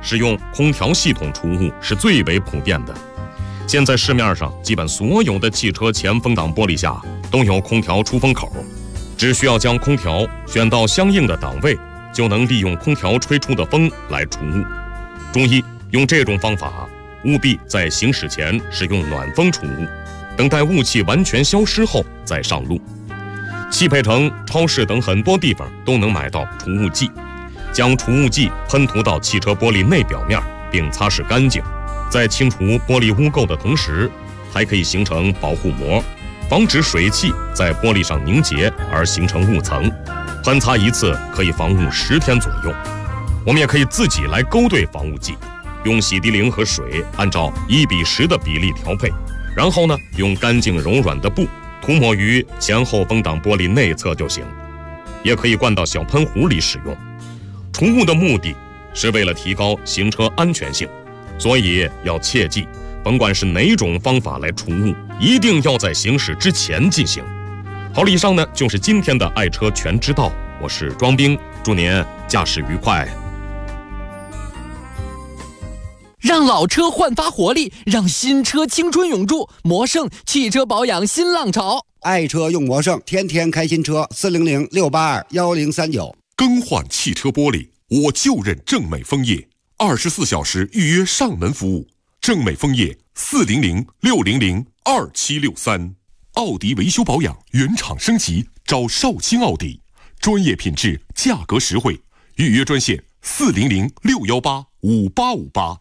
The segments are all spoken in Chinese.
使用空调系统除雾是最为普遍的。现在市面上基本所有的汽车前风挡玻璃下都有空调出风口，只需要将空调选到相应的档位，就能利用空调吹出的风来除雾。注意，用这种方法务必在行驶前使用暖风除雾，等待雾气完全消失后再上路。汽配城、超市等很多地方都能买到除雾剂，将除雾剂喷涂到汽车玻璃内表面，并擦拭干净。在清除玻璃污垢的同时，还可以形成保护膜，防止水汽在玻璃上凝结而形成雾层。喷擦一次可以防雾10天左右。我们也可以自己来勾兑防雾剂，用洗涤灵和水按照1:10的比例调配，然后呢，用干净柔软的布涂抹于前后风挡玻璃内侧就行。也可以灌到小喷壶里使用。除雾的目的是为了提高行车安全性，所以要切记，甭管是哪种方法来除雾，一定要在行驶之前进行。好了，以上呢就是今天的爱车全知道，我是庄兵，祝您驾驶愉快。 让老车焕发活力，让新车青春永驻。魔胜汽车保养新浪潮， 爱车用魔胜，天天开新车。400-682-1039。 更换汽车玻璃，我就认正美枫叶，24小时预约上门服务。正美枫叶400-600-2763。奥迪维修保养原厂升级，找绍兴奥迪，专业品质，价格实惠。预约专线400-618-5858。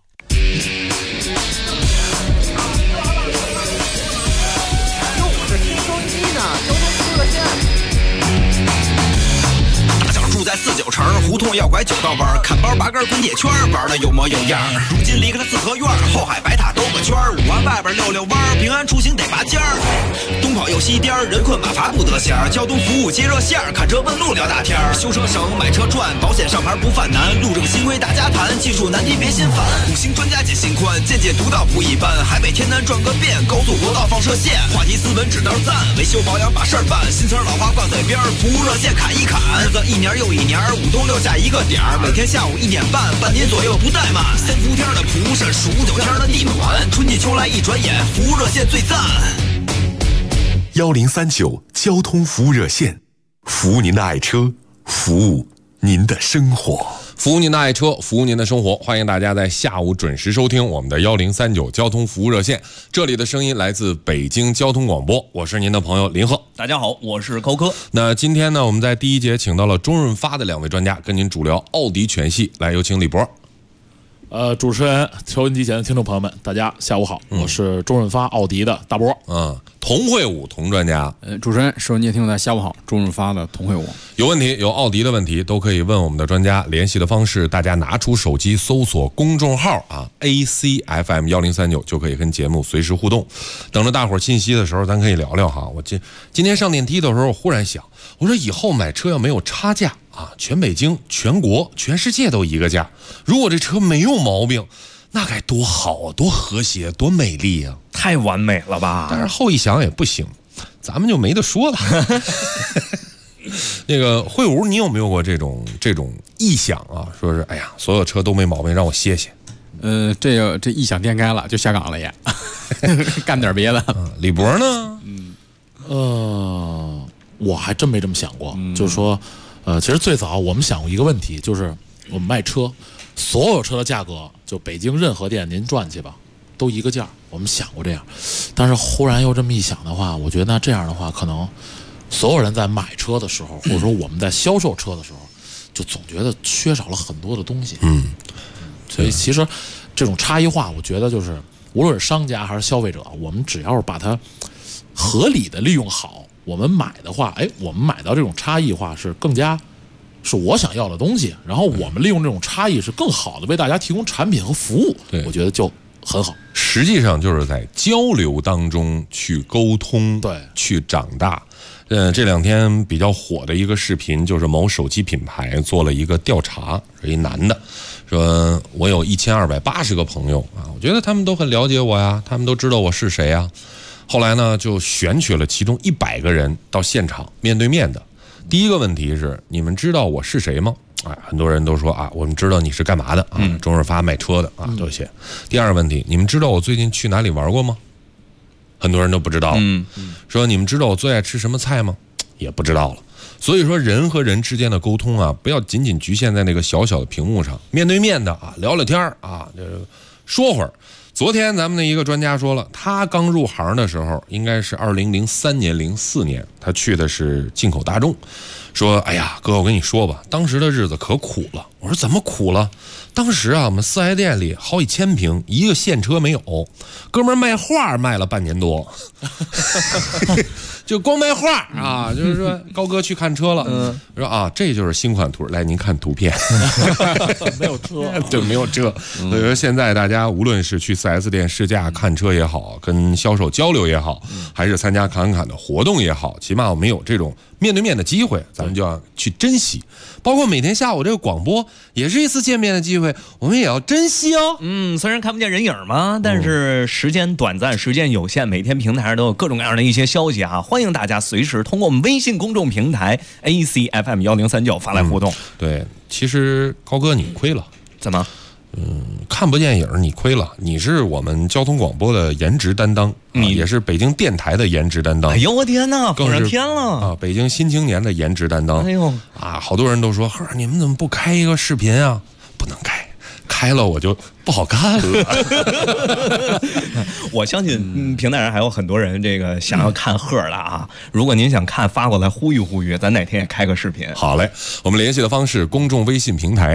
住在49城，胡同要拐9道弯，看包拔根滚铁圈，玩的有模有样。如今离开了四合院，后海白塔兜个圈，5环外边溜溜弯，平安出行得拔尖儿。东跑又西颠，人困马乏不得闲儿。交通服务接热线，看车问路聊大天儿。修车省，买车赚，保险上牌不犯难。路正新规大家谈，技术难题别心烦。5星专家解心宽，见解独到不一般。海北天南转个遍，高速国道放射线，话题斯文指道赞，维修保养把事儿办。新词老话挂嘴边，服务热线砍一砍。日子一年又一年，5东6下一个点儿，每天下午1点半，半年左右不怠慢。3伏天的蒲扇，数9天的地暖，春季秋来一转眼，服务热线最赞。 1039交通服务热线，服务您的爱车，服务您的生活。 服务您的爱车，服务您的生活。欢迎大家在下午准时收听我们的1039交通服务热线，这里的声音来自北京交通广播，我是您的朋友林鹤。 大家好，我是高科。 那今天呢，我们在第一节请到了周润发的2位专家，跟您主聊奥迪全系。来，有请李博。 主持人、收音机前的听众朋友们，大家下午好，我是周润发奥迪的大波。 童慧武童专家。 主持人、收音机听众大家下午好，周润发的童慧武。 有问题有奥迪的问题都可以问我们的专家，联系的方式大家拿出手机搜索公众号ACFM 1039就可以跟节目随时互动。等着大伙儿信息的时候，咱可以聊聊哈。我今天上电梯的时候，我忽然想，我说以后买车要没有差价啊，全北京、全国、全世界都一个价。如果这车没有毛病，那该多好啊，多和谐，多美丽啊， 太完美了吧？ 但是后一想也不行，咱们就没得说了。那个慧武，你有没有过这种臆想啊？说是哎呀，所有车都没毛病，让我歇歇。 这异想天开了，就下岗了也，干点别的。 李博呢？ 我还真没这么想过，就是说，其实最早我们想过一个问题，就是我们卖车，所有车的价格，就北京任何店您转去吧，都一个价。我们想过这样，但是忽然又这么一想的话，我觉得那这样的话，可能所有人在买车的时候，或者说我们在销售车的时候，就总觉得缺少了很多的东西。所以其实这种差异化，我觉得就是无论是商家还是消费者，我们只要是把它合理的利用好，我们买的话，我们买到这种差异化是更加是我想要的东西，然后我们利用这种差异是更好的为大家提供产品和服务，我觉得就很好。 实际上就是在交流当中去沟通，对，去长大。这2天比较火的一个视频，就是某手机品牌做了一个调查，是一男的说，我有1280个朋友啊，我觉得他们都很了解我呀，他们都知道我是谁呀。后来呢，就选取了其中100个人到现场面对面的。第一个问题是，你们知道我是谁吗？ 很多人都说啊，我们知道你是干嘛的啊，周润发卖车的啊，都写。第二个问题，你们知道我最近去哪里玩过吗？很多人都不知道。说你们知道我最爱吃什么菜吗？也不知道了。所以说，人和人之间的沟通啊，不要仅仅局限在那个小小的屏幕上，面对面的啊，聊聊天啊，说会儿。昨天咱们的一个专家说了，他刚入行的时候，应该是2003年、04年，他去的是进口大众。说，哎呀，哥，我跟你说吧，当时的日子可苦了。我说怎么苦了？当时啊，我们4S店里好几千平，一个现车没有。哥们儿卖画卖了半年多，就光卖画啊。就是说，高哥去看车了，说啊，这就是新款图，来您看图片， 没有车， 对，没有车。所以说，现在大家无论是去4S店试驾看车也好，跟销售交流也好，还是参加侃侃的活动也好，起码我们有这种面对面的机会，咱们就要去珍惜。包括每天下午这个广播，也是一次见面的机会，我们也要珍惜哦。 虽然看不见人影嘛，但是时间短暂，时间有限，每天平台上都有各种各样的一些消息啊，欢迎大家随时通过我们微信公众平台 ACFM1039发来互动。 对，其实高哥你亏了， 怎么？ 看不见影你亏了，你是我们交通广播的颜值担当，也是北京电台的颜值担当。 哎呦我天哪， 更上天了啊！北京新青年的颜值担当。 哎呦啊，好多人都说，呵，你们怎么不开一个视频啊？不能开了我就不好看了。 我相信平台上还有很多人这个想要看贺的啊。如果您想看，发过来呼吁呼吁，咱哪天也开个视频。 好嘞，我们联系的方式公众微信平台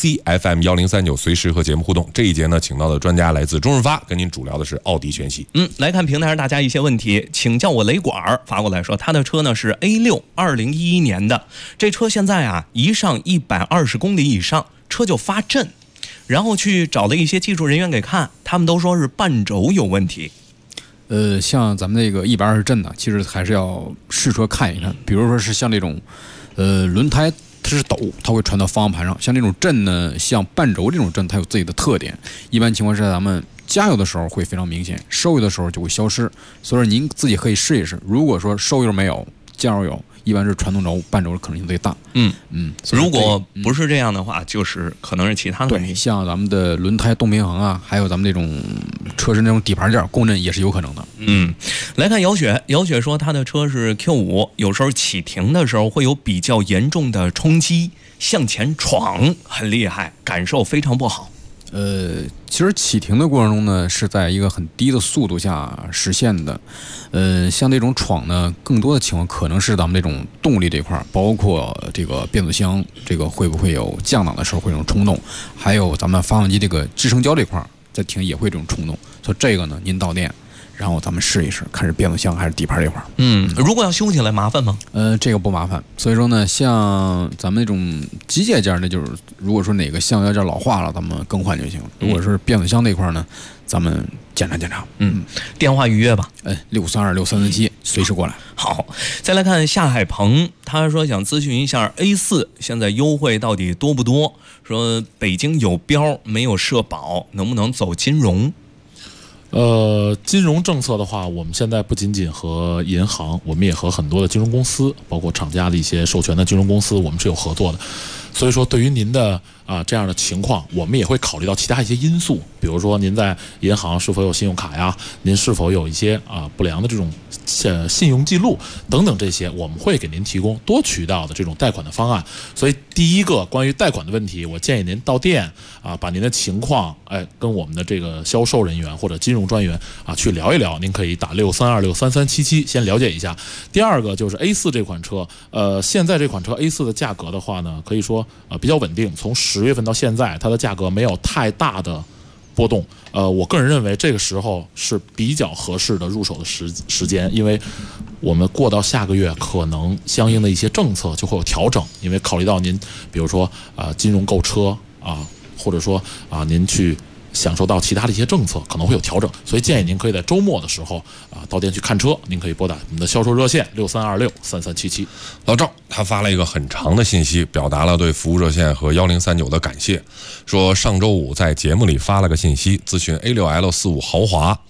ACFM1039，随时和节目互动。这一节呢，请到的专家来自周润发，跟您主聊的是奥迪全系。 来看平台上大家一些问题，请叫我雷管发过来说，他的车呢是 A6 2011年的，这车现在啊一上120公里以上，车就发震。然后去找了一些技术人员给看，他们都说是半轴有问题。 像咱们那个120震呢，其实还是要试车看一看。比如说是像这种，轮胎它是抖，它会传到方向盘上。像这种震呢，像半轴这种震，它有自己的特点。一般情况下，咱们加油的时候会非常明显，收油的时候就会消失。所以说您自己可以试一试。如果说收油没有，加油有，一般是传动轴、半轴可能性最大。 如果不是这样的话，就是可能是其他的问题。 对，像咱们的轮胎动平衡啊，还有咱们这种车身这种底盘件共振也是有可能的。 来看姚雪说他的车是 Q5，有时候启停的时候会有比较严重的冲击，向前闯很厉害，感受非常不好。 其实启停的过程中呢，是在一个很低的速度下实现的。像这种闯呢，更多的情况可能是咱们这种动力这块，包括这个变速箱这个会不会有降档的时候会有这种冲动，还有咱们发动机这个支撑胶这块在停也会这种冲动。所以这个呢，您到店，然后咱们试一试，看是变速箱还是底盘这块。 如果要修起来麻烦吗？ 这个不麻烦。所以说呢，像咱们那种机械件，那就是如果说哪个橡胶件老化了，咱们更换就行。如果是变速箱那块呢，咱们检查检查。 电话预约吧。 6326347，随时过来。 好，再来看夏海鹏，他说想咨询一下 A4 现在优惠到底多不多？说北京有标没有社保，能不能走金融？ 金融政策的话，我们现在不仅仅和银行，我们也和很多的金融公司，包括厂家的一些授权的金融公司，我们是有合作的。所以说，对于您的这样的情况，我们也会考虑到其他一些因素，比如说您在银行是否有信用卡呀，您是否有一些不良的这种信用记录等等这些，我们会给您提供多渠道的这种贷款的方案。所以第一个关于贷款的问题，我建议您到店把您的情况跟我们的这个销售人员或者金融专员去聊一聊。您可以打632633777先了解一下。第二个就是 A4 这款车，现在这款车 A4 的价格的话呢，可以说比较稳定，从10月份到现在，它的价格没有太大的波动。我个人认为这个时候是比较合适的入手的时间，因为我们过到下个月，可能相应的一些政策就会有调整，因为考虑到您，比如说金融购车或者说您去享受到其他的一些政策可能会有调整，所以建议您可以在周末的时候到店去看车。您可以拨打我们的销售热线63263377。 老赵他发了一个很长的信息，表达了对服务热线和1039的感谢，说上周五在节目里发了个信息，咨询 A6L45豪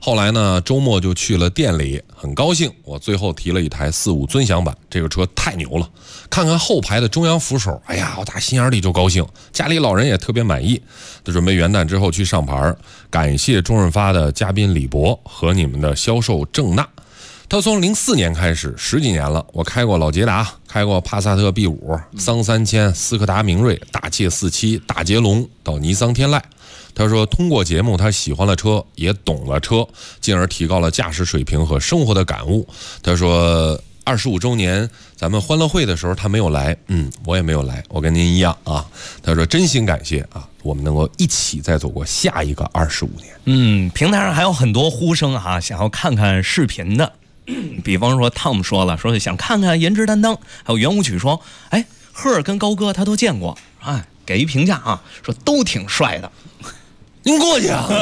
后来呢，周末就去了店里，很高兴。我最后提了一台45尊享版，这个车太牛了。看看后排的中央扶手，哎呀，我打心眼里就高兴。家里老人也特别满意。就准备元旦之后去上牌。感谢周润发的嘉宾李博和你们的销售郑娜。他从04年开始，10几年了。我开过老捷达，开过帕萨特 B5、桑3000、斯柯达明锐、大切47、大捷龙到尼桑天籁。他说通过节目他喜欢了车，也懂了车，进而提高了驾驶水平和生活的感悟。他说25周年咱们欢乐会的时候他没有来，我也没有来，我跟您一样啊。他说真心感谢啊，我们能够一起再走过下一个25年。 平台上还有很多呼声啊，想要看看视频的。比方说汤姆说了，说想看看颜值担当，还有圆舞曲说，哎，赫尔跟高哥他都见过，哎，给一评价啊，说都挺帅的。 您过去啊！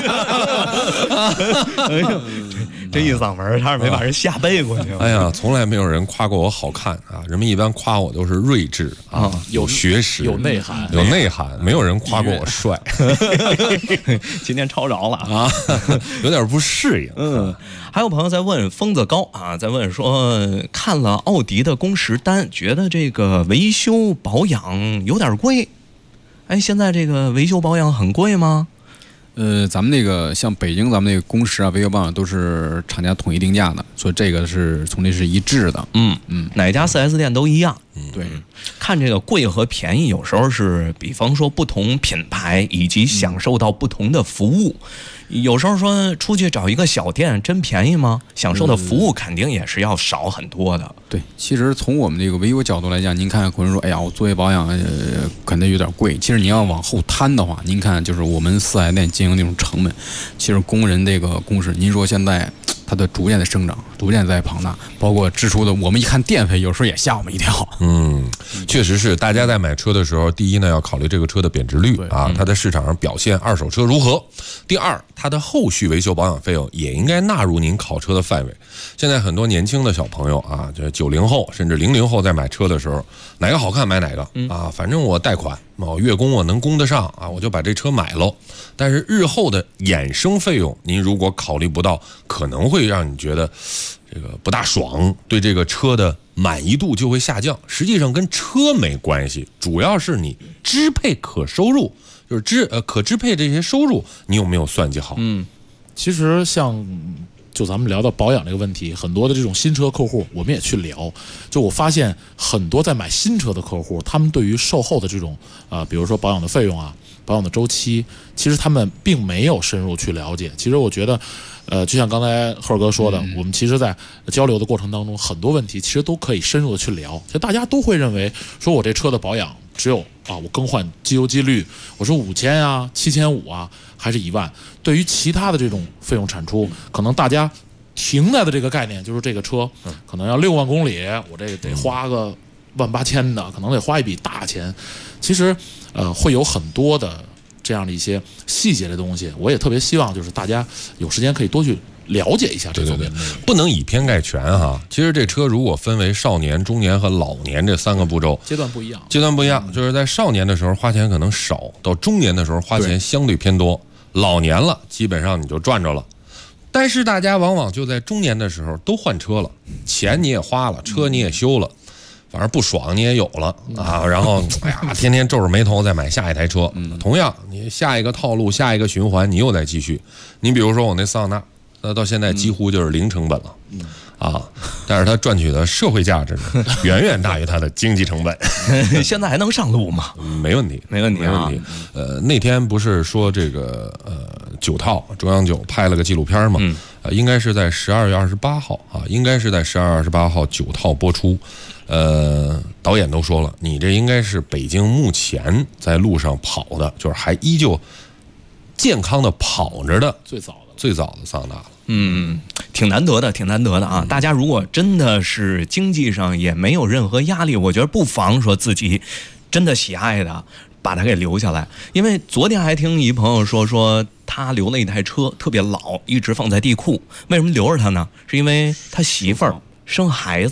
这一嗓门差点没把人吓背过去。 哎呀，从来没有人夸过我好看啊！人们一般夸我都是睿智啊，有学识、 有内涵、 有内涵，没有人夸过我帅。 今天抄着了啊，有点不适应。 还有朋友在问疯子高啊，在问说看了奥迪的工时单，觉得这个维修保养有点贵。哎，现在这个维修保养很贵吗？ 咱们那个像北京，咱们那个工时啊、维修保养都是厂家统一定价的，所以这个是从这是一致的。 哪家 4S 店都一样。 对， 看这个贵和便宜，有时候是比方说不同品牌以及享受到不同的服务。有时候说出去找一个小店真便宜吗？享受的服务肯定也是要少很多的。 对，其实从我们这个维修角度来讲，您看有人说，哎呀，我作业保养可能有点贵。其实你要往后摊的话，您看就是我们4S店经营那种成本，其实工人这个工时，您说现在它的逐渐的生长，逐渐在庞大，包括支出的，我们一看电费，有时候也吓我们一跳。 确实是，大家在买车的时候，第一呢要考虑这个车的贬值率啊，它在市场上表现，二手车如何。第二，它的后续维修保养费用也应该纳入您考车的范围。现在很多年轻的小朋友啊，就是90后甚至00后在买车的时候，哪个好看买哪个啊，反正我贷款，我月供我能供得上啊，我就把这车买了。但是日后的衍生费用，您如果考虑不到，可能会让你觉得这个不大爽，对这个车的满意度就会下降。实际上跟车没关系，主要是你支配可收入，就是可支配这些收入，你有没有算计好？ 其实像就咱们聊到保养这个问题，很多的这种新车客户，我们也去聊。就我发现很多在买新车的客户，他们对于售后的这种比如说保养的费用啊、保养的周期，其实他们并没有深入去了解。其实我觉得，就像刚才赫哥说的，我们其实在交流的过程当中，很多问题其实都可以深入的去聊。就大家都会认为，说我这车的保养只有我更换机油机滤，我说5000啊、7500啊，还是1万。对于其他的这种费用产出，可能大家停在的这个概念就是这个车可能要6万公里，我这得花个18000的，可能得花一笔大钱。其实会有很多的这样的一些细节的东西，我也特别希望就是大家有时间可以多去了解一下这方面。 不能以偏概全哈。其实这车如果分为少年、中年和老年这3个步骤， 阶段不一样， 就是在少年的时候花钱可能少，到中年的时候花钱相对偏多，老年了基本上你就赚着了。但是大家往往就在中年的时候都换车了，钱你也花了，车你也修了，反正不爽你也有了啊，然后哎呀，天天皱着眉头再买下一台车。同样，你下一个套路、下一个循环，你又再继续。你比如说我那桑塔纳，到现在几乎就是零成本了。但是它赚取的社会价值远远大于它的经济成本。 现在还能上路吗？ 没问题。那天不是说这个9套中央9拍了个纪录片吗？应该是在12月28号啊，应该是在12月28号9套播出。导演都说了，你这应该是北京目前在路上跑的，就是还依旧健康的跑着的最早的桑塔纳了。 挺难得的啊！大家如果真的是经济上也没有任何压力，我觉得不妨说自己真的喜爱的，把它给留下来。因为昨天还听一朋友说他留了一台车特别老，一直放在地库。为什么留着它呢？是因为他媳妇儿生孩子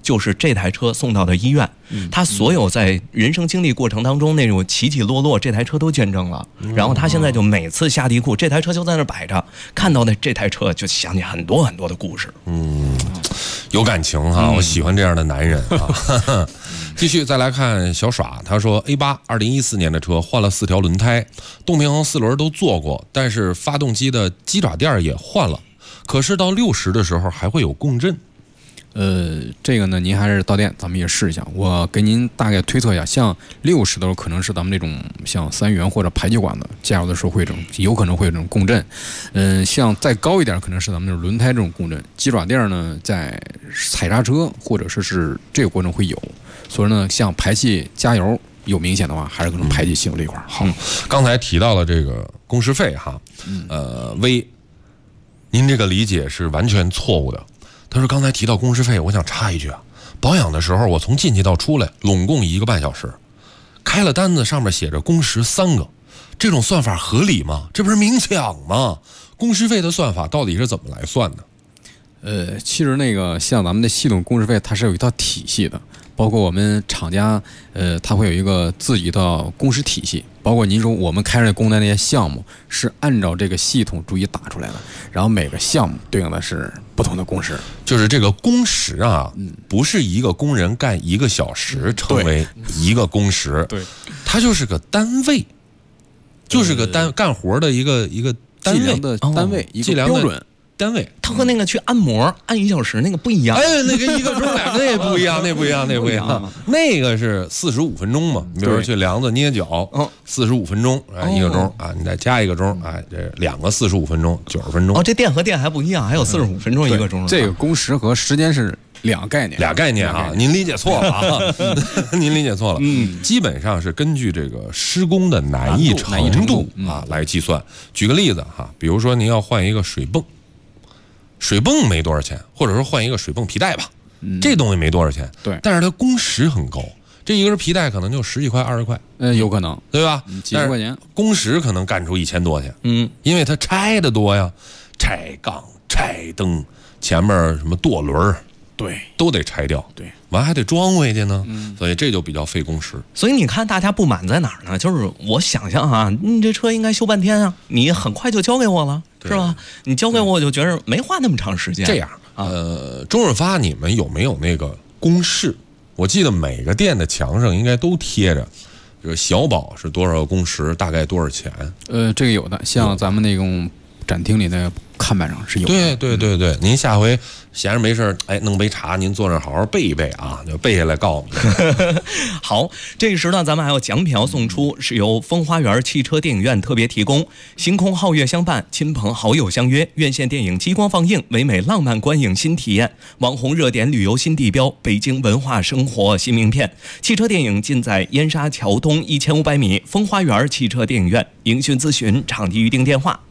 就是这台车送到的医院，他所有在人生经历过程当中那种起起落落，这台车都见证了。然后他现在就每次下地库，这台车就在那摆着，看到的这台车就想起很多很多的故事。 有感情哈，我喜欢这样的男人啊。继续再来看小耍，他说 A8 2014年的车换了4条轮胎，动平衡4轮都做过，但是发动机的鸡爪垫也换了，可是到60的时候还会有共振。 这个呢，您还是到店咱们也试一下。我给您大概推测一下，像60的时候可能是咱们这种像3元或者排气管的加油的时候会有可能会有这种共振。像再高一点可能是咱们这种轮胎这种共振。鸡爪垫呢，在踩刹车或者是这个过程会有，所以呢，像排气加油有明显的话，还是可能排气系统这一块。 好，刚才提到了这个工时费哈，微，您这个理解是完全错误的。他说刚才提到工时费，我想插一句啊，保养的时候我从进去到出来拢共1个半小时，开了单子上面写着工时3个，这种算法合理吗？这不是明抢吗？工时费的算法到底是怎么来算的？ 其实那个像咱们的系统工时费，它是有一套体系的，包括我们厂家，它会有一个自己的工时体系，包括您说我们开着工的那些项目是按照这个系统逐一打出来的，然后每个项目对应的是不同的工时。 就是这个工时啊，不是一个工人干1个小时成为1个工时，对，它就是个单位，就是个干活的一个单位计量的单位，一个标准。 单位， 它和那个去按摩按1小时那个不一样。 那个1个钟2个那不一样，那不一样。那个是45分钟嘛，比如说去梁子捏脚，45分钟1个钟啊，你再加1个钟啊，这2个45分钟，90分钟。 哦，这店和店还不一样，还有45分钟1个钟。 这个工时和时间是俩概念啊，您理解错了啊，您理解错了。基本上是根据这个施工的难易程度啊来计算。举个例子哈，比如说您要换一个水泵没多少钱，或者说换一个水泵皮带吧，这东西没多少钱， 对， 但是它工时很高，这一根皮带可能就10几块20块， 有可能， 对吧？ 几十块钱， 工时可能干出1000多去，因为它拆的多呀，拆杠、拆灯，前面什么舵轮，对，都得拆掉， 对， 完还得装回去呢，所以这就比较费工时。 所以你看大家不满在哪儿呢？就是我想象啊，你这车应该修半天啊，你很快就交给我了。是吧？你交给我就觉得没花那么长时间。 这样，周润发，你们有没有那个公式？我记得每个店的墙上应该都贴着，这个小保是多少个工时，大概多少钱？ 这个有的，像咱们那种展厅里的看板上是有的。 对，您下回闲着没事弄杯茶，您坐那儿好好背一背啊，就背下来告诉你。 好，这时呢，咱们还有奖品要送出，是由风花园汽车电影院特别提供。星空皓月相伴，亲朋好友相约，院线电影激光放映，唯美浪漫观影新体验，网红热点旅游新地标，北京文化生活新名片。汽车电影尽在燕莎桥东1500米风花园汽车电影院。营讯咨询场地预订电话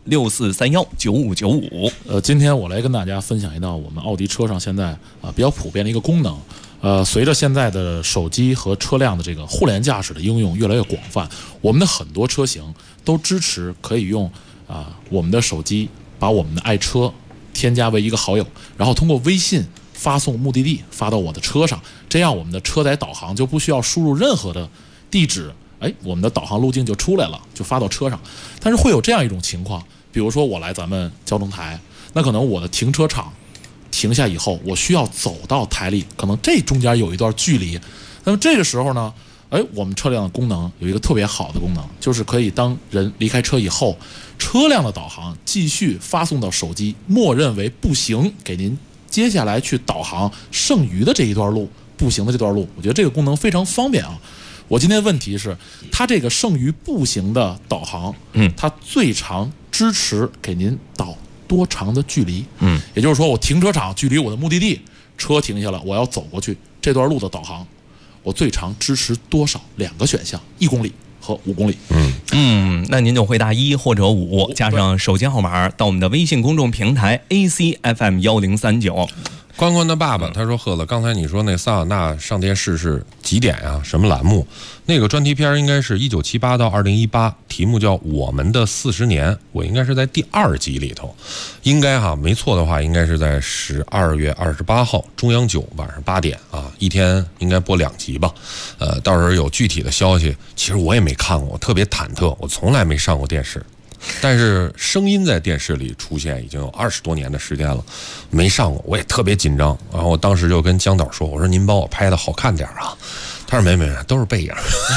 64319595。 今天我来跟大家分享一道我们奥迪车上现在比较普遍的一个功能。随着现在的手机和车辆的这个互联驾驶的应用越来越广泛，我们的很多车型都支持可以用我们的手机把我们的爱车添加为一个好友，然后通过微信发送目的地发到我的车上，这样我们的车载导航就不需要输入任何的地址，我们的导航路径就出来了，就发到车上。但是会有这样一种情况，比如说我来咱们交通台，那可能我的停车场停下以后，我需要走到台里，可能这中间有一段距离。那么这个时候呢，我们车辆的功能有一个特别好的功能，就是可以当人离开车以后，车辆的导航继续发送到手机，默认为步行，给您接下来去导航剩余的这一段路，步行的这段路。我觉得这个功能非常方便啊。我今天问题是，它这个剩余步行的导航，它最长支持给您导多长的距离？也就是说，我停车场距离我的目的地，车停下了，我要走过去这段路的导航，我最长支持多少？2个选项，1公里和5公里。 那您就回答1或者5，加上手机号码到我们的微信公众平台 ACFM1039。 宽宽的爸爸他说：“贺子，刚才你说那桑塔纳上电视是几点啊？什么栏目？那个专题片应该是1978到2018，题目叫《我们的40年》，我应该是在第2集里头，应该没错的话，应该是在12月28号中央9晚上8点啊，一天应该播2集吧。到时候有具体的消息，其实我也没看过，我特别忐忑，我从来没上过电视。”但是声音在电视里出现已经有20多年的时间了，没上过，我也特别紧张。然后我当时就跟江导说：“我说您帮我拍的好看点啊。”他说：“没，都是背影。”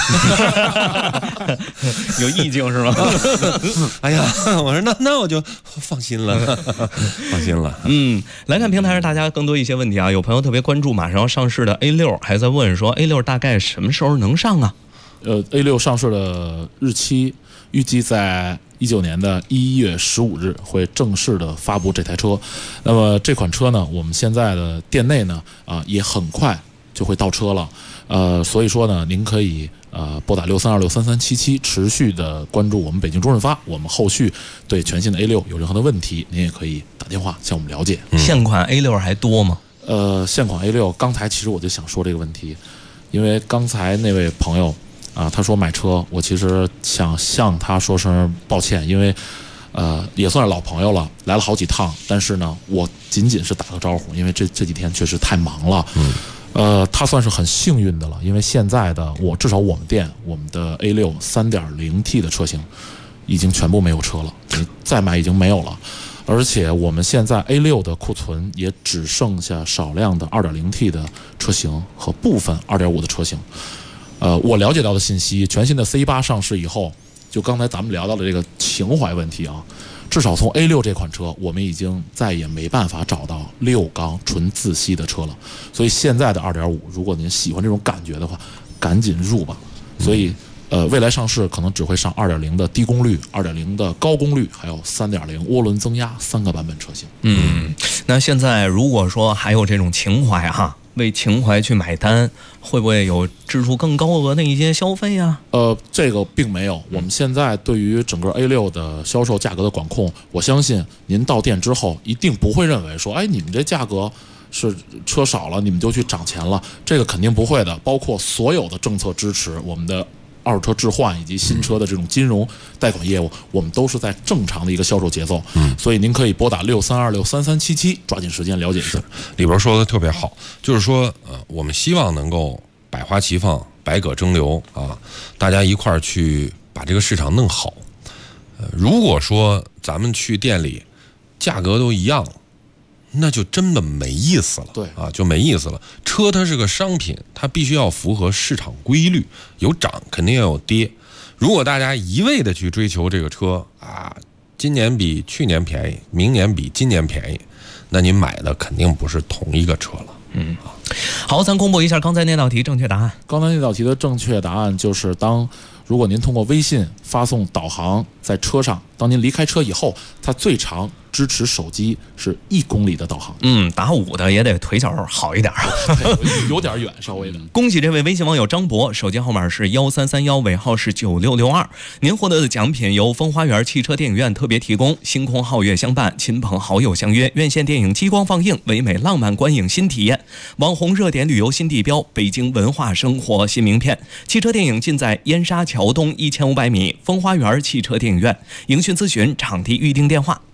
有意境是吗？ 哎呀，我说那我就放心了，放心了。 来看平台上大家更多一些问题啊，有朋友特别关注马上要上市的 A6， 还在问说 A6 大概什么时候能上啊 ？A6 上市的日期预计在19年的1月15日会正式的发布这台车。那么这款车呢，我们现在的店内呢也很快就会到车了。所以说呢，您可以拨打63263377持续的关注我们北京中润发，我们后续对全新的 A6 有任何的问题，您也可以打电话向我们了解。 现款 A6 还多吗？ 现款 A6， 刚才其实我就想说这个问题，因为刚才那位朋友他说买车，我其实想向他说声抱歉，因为也算是老朋友了，来了好几趟，但是呢，我仅仅是打个招呼，因为这几天确实太忙了。他算是很幸运的了，因为现在的至少我们店，我们的 A6 3.0T 的车型已经全部没有车了，你再买已经没有了。而且我们现在 A6 的库存也只剩下少量的 2.0T 的车型和部分 2.5 的车型。我了解到的信息，全新的 C8 上市以后，就刚才咱们聊到的这个情怀问题啊，至少从 A6 这款车，我们已经再也没办法找到6缸纯自吸的车了。所以现在的 2.5， 如果您喜欢这种感觉的话，赶紧入吧。所以未来上市可能只会上 2.0 的低功率、2.0 的高功率，还有 3.0 涡轮增压3个版本车型。 那现在如果说还有这种情怀为情怀去买单，会不会有支出更高额的一些消费啊？ 这个并没有。我们现在对于整个 A6 的销售价格的管控，我相信您到店之后一定不会认为说，你们这价格是车少了，你们就去涨钱了，这个肯定不会的。包括所有的政策支持，我们的二手车置换以及新车的这种金融贷款业务，我们都是在正常的一个销售节奏。所以您可以拨打63263377，抓紧时间了解一下。 里边说的特别好，就是说我们希望能够百花齐放，百舸争流啊，大家一块儿去把这个市场弄好。如果说咱们去店里价格都一样，那就真的没意思了。 对啊，就没意思了。车它是个商品，它必须要符合市场规律，有涨肯定要有跌。如果大家一味的去追求这个车今年比去年便宜，明年比今年便宜，那您买的肯定不是同一个车了。 好，咱公布一下刚才那道题正确答案。 刚才那道题的正确答案就是如果您通过微信发送导航在车上，当您离开车以后，它最长支持手机是1公里的导航。 打5的也得腿脚好一点有点远，稍微的。 恭喜这位微信网友张博，手机号码是1331，尾号是9662。您获得的奖品由风花园汽车电影院特别提供，星空皓月相伴，亲朋好友相约，院线电影激光放映，唯美浪漫观影新体验，网红热点旅游新地标，北京文化生活新名片。汽车电影尽在燕莎桥东1500米风花园汽车电影院。营讯咨询场地预订电话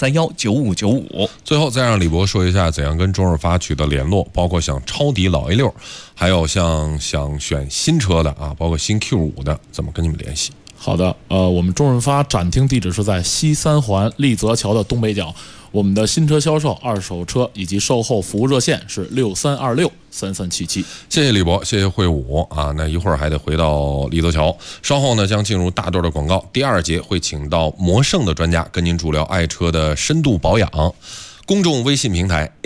6431959595。 最后再让李博说一下怎样跟中润发取得联络，包括想抄底老 A6， 还有想选新车的包括新 Q5 的，怎么跟你们联系？ 好的，我们中润发展厅地址是在西三环立泽桥的东北角。我们的新车销售、二手车以及售后服务热线是63263377。 谢谢李博，谢谢会武那一会儿还得回到立泽桥，稍后呢将进入大段的广告，第2节会请到魔胜的专家跟您主聊爱车的深度保养。公众微信平台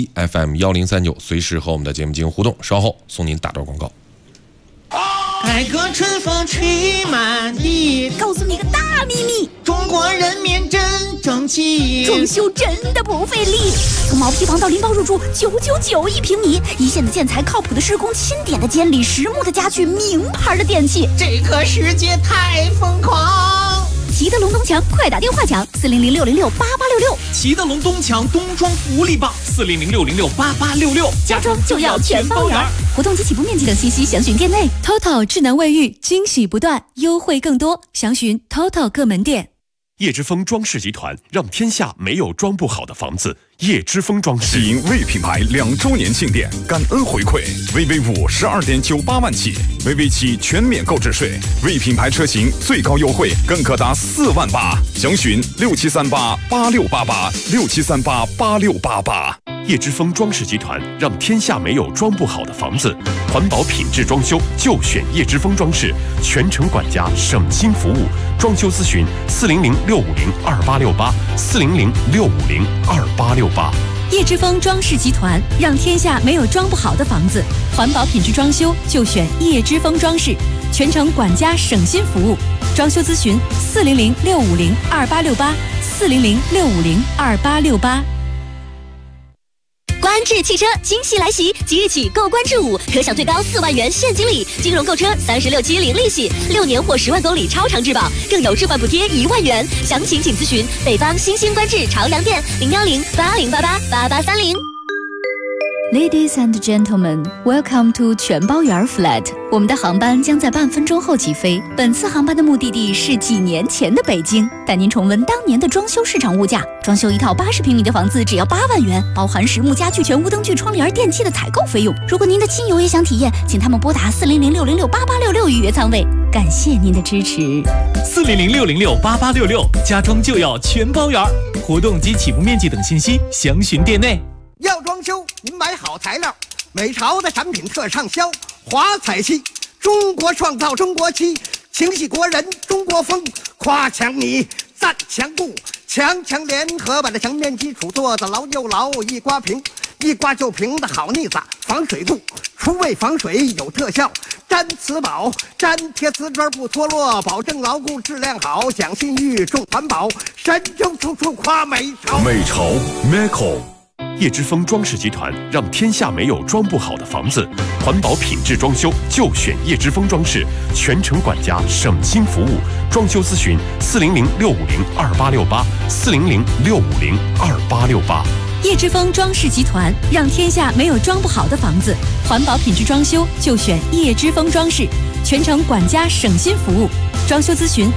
ACFM1039，随时和我们的节目进行互动，稍后送您大段广告。 改革春风吹满地， 告诉你个大秘密， 中国人民真争气， 装修真的不费力，从毛坯房到拎包入住999一平米，一线的建材，靠谱的施工，钦点的监理，实木的家具，名牌的电器， 这个世界太疯狂。 齐德龙东墙，快打电话抢400-606-8866。 齐德龙东墙冬装福利棒，400-606-8866， 家装就要全包圆。活动及起步面积等信息详询店内。TOTO 智能卫浴，惊喜不断，优惠更多，详询 TOTO 各门店。 叶之峰装饰集团让天下没有装不好的房子。叶之峰装饰喜迎魏品牌2周年庆典，感恩回馈，VV5 12.98万起，VV7全免购置税，魏品牌车型最高优惠更可达4万8，详询67388688，67388688。 叶之峰装饰集团让天下没有装不好的房子，环保品质装修就选叶之峰装饰，全程管家，省心服务。装修咨询400-650-2868，400-650-2868。 叶之峰装饰集团让天下没有装不好的房子，环保品质装修就选叶之峰装饰，全程管家，省心服务。装修咨询400-650-2868，400-650-2868。观致汽车惊喜来袭，即日起购观致5可享最高4万元现金礼，金融购车36期零利息，6年或10万公里超长质保，更有置换补贴1万元。详情请咨询北方新兴观致朝阳店010-8088-8830。Ladies and gentlemen, welcome to 全包圆 flat。我们的航班将在半分钟后起飞。本次航班的目的地是几年前的北京，带您重温当年的装修市场物价。装修一套80平米的房子只要8万元，包含实木家具、全屋灯具、窗帘、电器的采购费用。如果您的亲友也想体验，请他们拨打400-606-8866预约舱位。感谢您的支持。 400-606-8866，家装就要全包圆。活动及起步面积等信息详询店内。 要装修，您买好材料，美潮的产品特畅销。华彩漆，中国创造中国漆，情系国人中国风。夸墙泥，赞墙布，强联合把这墙面基础做得牢又牢，一刮平，一刮就平的好腻子，防水度，除味防水有特效。粘瓷宝，粘贴瓷砖不脱落，保证牢固质量好，讲信誉重环保，神州处处夸美潮。 美潮 Meco。叶之峰装饰集团让天下没有装不好的房子，环保品质装修就选叶之峰装饰，全程管家，省心服务。装修咨询400-650-2868，400-650-2868。 叶之峰装饰集团让天下没有装不好的房子，环保品质装修就选叶之峰装饰，全程管家，省心服务。装修咨询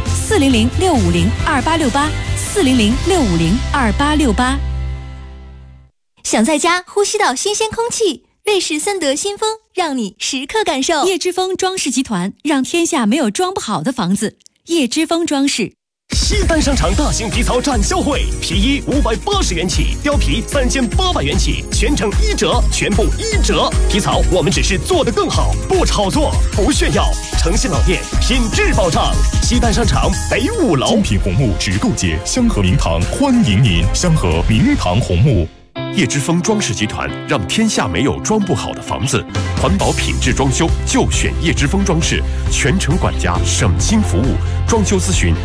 400-650-2868，400-650-2868。想在家呼吸到新鲜空气，瑞士森德新风让你时刻感受。叶之峰装饰集团让天下没有装不好的房子，叶之峰装饰。 西单商场大型皮草展销会，皮衣580元起，貂皮3800元起，全程1折，全部1折。皮草我们只是做得更好，不炒作，不炫耀，诚信老店，品质保障。西单商场北5楼。 精品红木直购节，香河明堂欢迎您，香河明堂红木。叶之峰装饰集团让天下没有装不好的房子，环保品质装修就选叶之峰装饰，全程管家，省心服务。装修咨询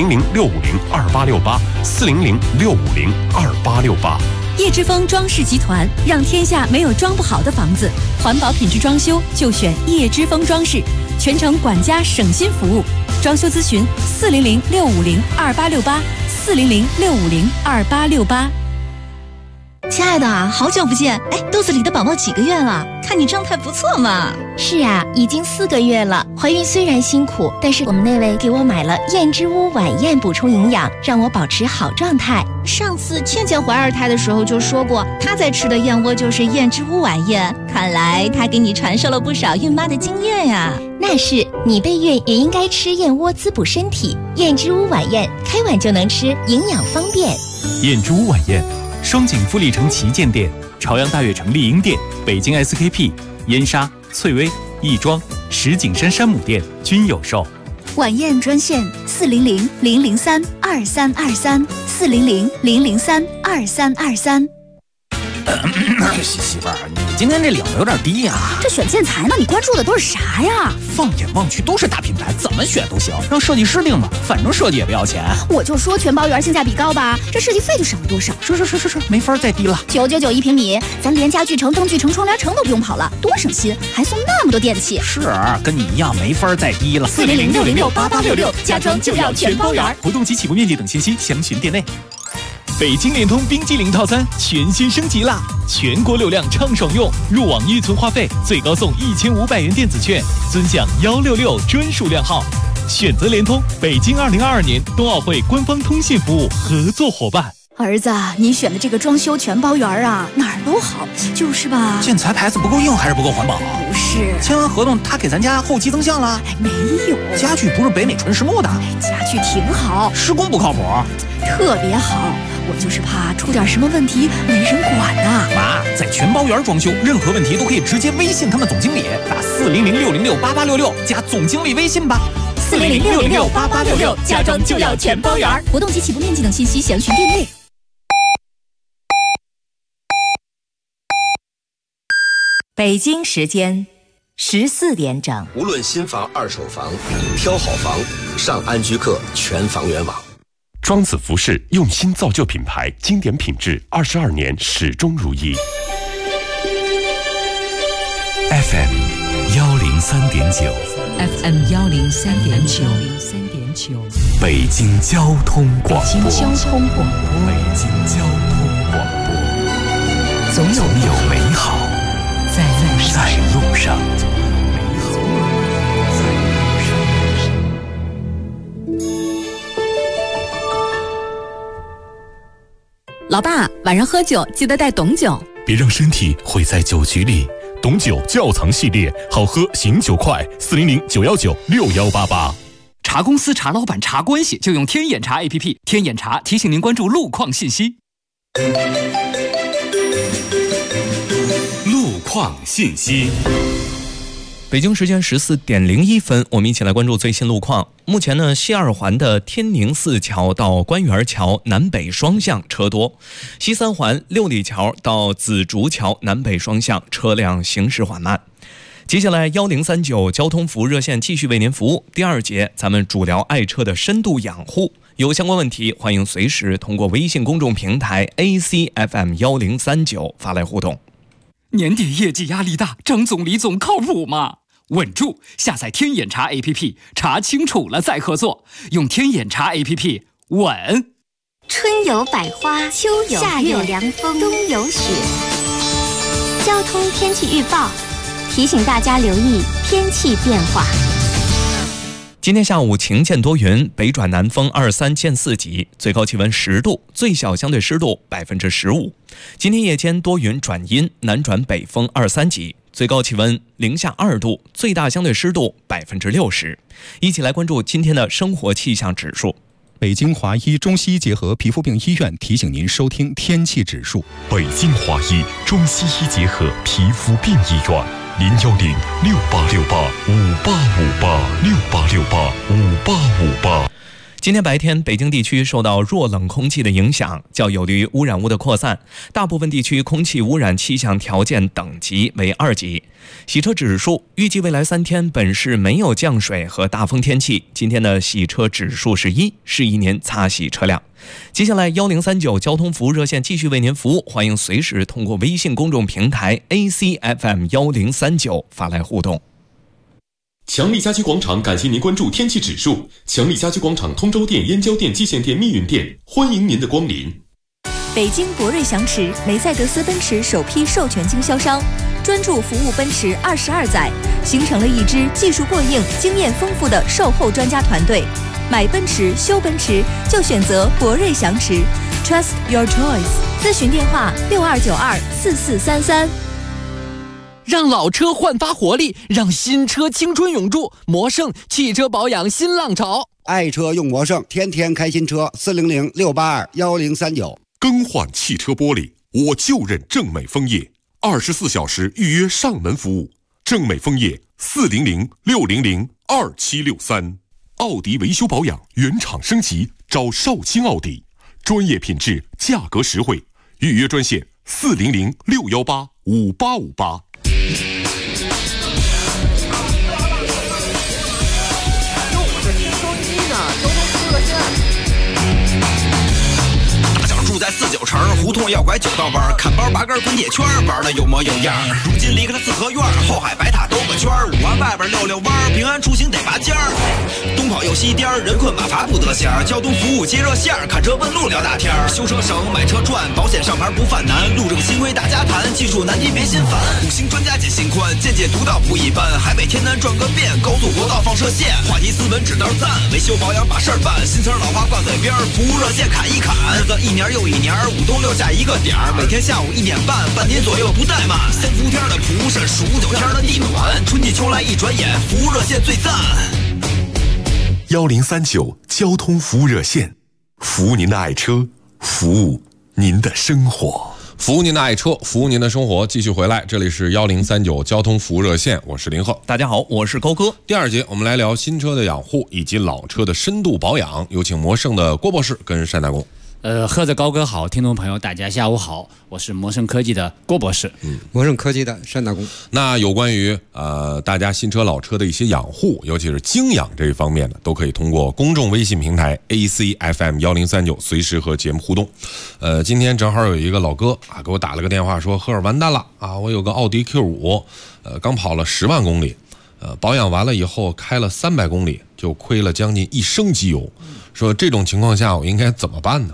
400-650-2868，400-650-2868。 叶之峰装饰集团让天下没有装不好的房子，环保品质装修就选叶之峰装饰，全程管家，省心服务。装修咨询400-650-2868，400-650-2868。 亲爱的，好久不见！哎，肚子里的宝宝几个月了？看你状态不错嘛。 是啊，已经4个月了。怀孕虽然辛苦，但是我们那位给我买了燕之屋晚宴补充营养，让我保持好状态。 上次倩倩怀2胎的时候就说过，她在吃的燕窝就是燕之屋晚宴。看来她给你传授了不少孕妈的经验呀。 那是，你备孕也应该吃燕窝滋补身体。燕之屋晚宴，开碗就能吃，营养方便。 燕之屋晚宴。双井富力城旗舰店、朝阳大悦城丽婴店、北京 SKP、燕莎、翠微、亦庄、石景山山姆店均有售。 晚宴专线400-003-2323，400-003-2323。 媳妇儿，你今天这领子有点低呀。 这选建材呢，你关注的都是啥呀？ 放眼望去都是大品牌，怎么选都行，让设计师定吧，反正设计也不要钱。 我就说全包园性价比高吧，这设计费就省了多少？ 是，没法再低了。 999一平米，咱连家具城、灯具城、窗帘城都不用跑了，多省心，还送那么多电器。 是，跟你一样没法再低了。 400-606-8866，家装就要全包园。活动及起步面积等信息详询店内。北京联通冰激凌套餐全新升级啦！全国流量畅爽用，入网预存话费最高送1500元电子券，尊享166专属量号。选择联通，北京2022年冬奥会官方通信服务合作伙伴。 儿子，你选的这个装修全包园啊，哪儿都好，就是吧？ 建材牌子不够硬还是不够环保？ 不是， 签完合同他给咱家后期增项了？ 没有， 家具不是北美纯实木的。 家具挺好， 施工不靠谱， 特别好。我就是怕出点什么问题没人管呐。 妈，在全包园装修，任何问题都可以直接微信他们总经理，打400-606-8866加总经理微信吧。 400-606-8866，家装就要全包园。 活动及起步面积等信息详询店内。 北京时间14点整。 无论新房、二手房，挑好房，上安居客全房源网。 庄子服饰用心造就品牌，经典品质，22年始终如一。 FM 103.9 ，FM 103.9， 北京交通广播， 北京交通广播， 北京交通广播，总有美好在路上。 老爸，晚上喝酒记得带董酒， 别让身体毁在酒局里。董酒窖藏系列，好喝醒酒快，400-919-6188。 查公司、查老板、查关系，就用天眼查 APP。天眼查提醒您关注路况信息。 路况信息。 北京时间14点01分，我们一起来关注最新路况。目前呢，西二环的天宁寺桥到官园桥南北双向车多，西三环六里桥到紫竹桥南北双向车辆行驶缓慢。接下来1039交通服务热线继续为您服务。第二节，咱们主聊爱车的深度养护。有相关问题，欢迎随时通过微信公众平台 ACFM 1039发来互动。 年底业绩压力大，张总李总靠谱吗？稳住！下载天眼查 APP， 查清楚了再合作。用天眼查 APP， 稳。 春有百花，秋有夏有凉风，冬有雪。交通天气预报提醒大家留意天气变化。 今天下午晴见多云，北转南风2-3见4级，最高气温10度，最小相对湿度15%。今天夜间多云转阴，南转北风2-3级，最高气温零下2度，最大相对湿度60%。一起来关注今天的生活气象指数。 北京华医中西医结合皮肤病医院提醒您收听天气指数。 北京华医中西医结合皮肤病医院，010-6868-5858，6868-5858。 今天白天，北京地区受到弱冷空气的影响，较有利于污染物的扩散，大部分地区空气污染气象条件等级为2级。洗车指数预计未来3天本市没有降水和大风天气，今天的洗车指数是1，适宜您擦洗车辆。接下来1039交通服务热线继续为您服务，欢迎随时通过微信公众平台 ACFM 1039发来互动。 强力家居广场感谢您关注天气指数。强力家居广场通州店、燕郊店、蓟县店、密云店，欢迎您的光临。 北京博瑞祥驰，梅赛德斯奔驰首批授权经销商，专注服务奔驰22载，形成了一支技术过硬、经验丰富的售后专家团队。买奔驰、修奔驰就选择博瑞祥驰 ，Trust your choice。咨询电话62924433。 让老车焕发活力，让新车青春永驻。魔胜汽车保养新浪潮， 爱车用魔胜，天天开新车。400-682-1039。 更换汽车玻璃，我就认正美枫叶，24小时预约上门服务。正美枫叶400-600-2763。奥迪维修保养原厂升级，找少卿奥迪，专业品质，价格实惠。预约专线 400-618-5858。 住在49城，胡同要拐9道弯，看包8根滚铁圈，玩的有模有样。如今离开了四合院，后海白塔兜个圈，5环外边溜溜弯，平安出行得拔尖儿。东跑又西颠，人困马乏不得闲。交通服务接热线，看车问路聊大天。修车省，买车赚，保险上牌不犯难。路这个新规大家谈，技术难题别心烦。5星专家解心宽，见解独到不一般。海北天南转个遍，高速国道放射线，话题斯文指道赞，维修保养把事儿办。新词老话挂嘴边，服务热线砍一砍。日子一年又一年，5冬6夏一个点儿，每天下午1点半，半年左右不怠慢。3伏天的蒲是数9天的地暖，春季秋来一转眼，服务热线最赞。 1039交通服务热线，服务您的爱车，服务您的生活。 服务您的爱车，服务您的生活。继续回来，这里是1039交通服务热线，我是林鹤。 大家好，我是高哥。 第2节我们来聊新车的养护以及老车的深度保养，有请魔胜的郭博士跟单大工。 贺子高哥好，听众朋友大家下午好，我是魔胜科技的郭博士。 魔胜科技的单大工。 那有关于大家新车老车的一些养护，尤其是精养这一方面的，都可以通过公众微信平台 ACFM1039随时和节目互动。今天正好有一个老哥啊给我打了个电话说，赫尔完蛋了啊，我有个奥迪 Q5，刚跑了10万公里，保养完了以后开了300公里就亏了将近1升机油，说这种情况下我应该怎么办呢？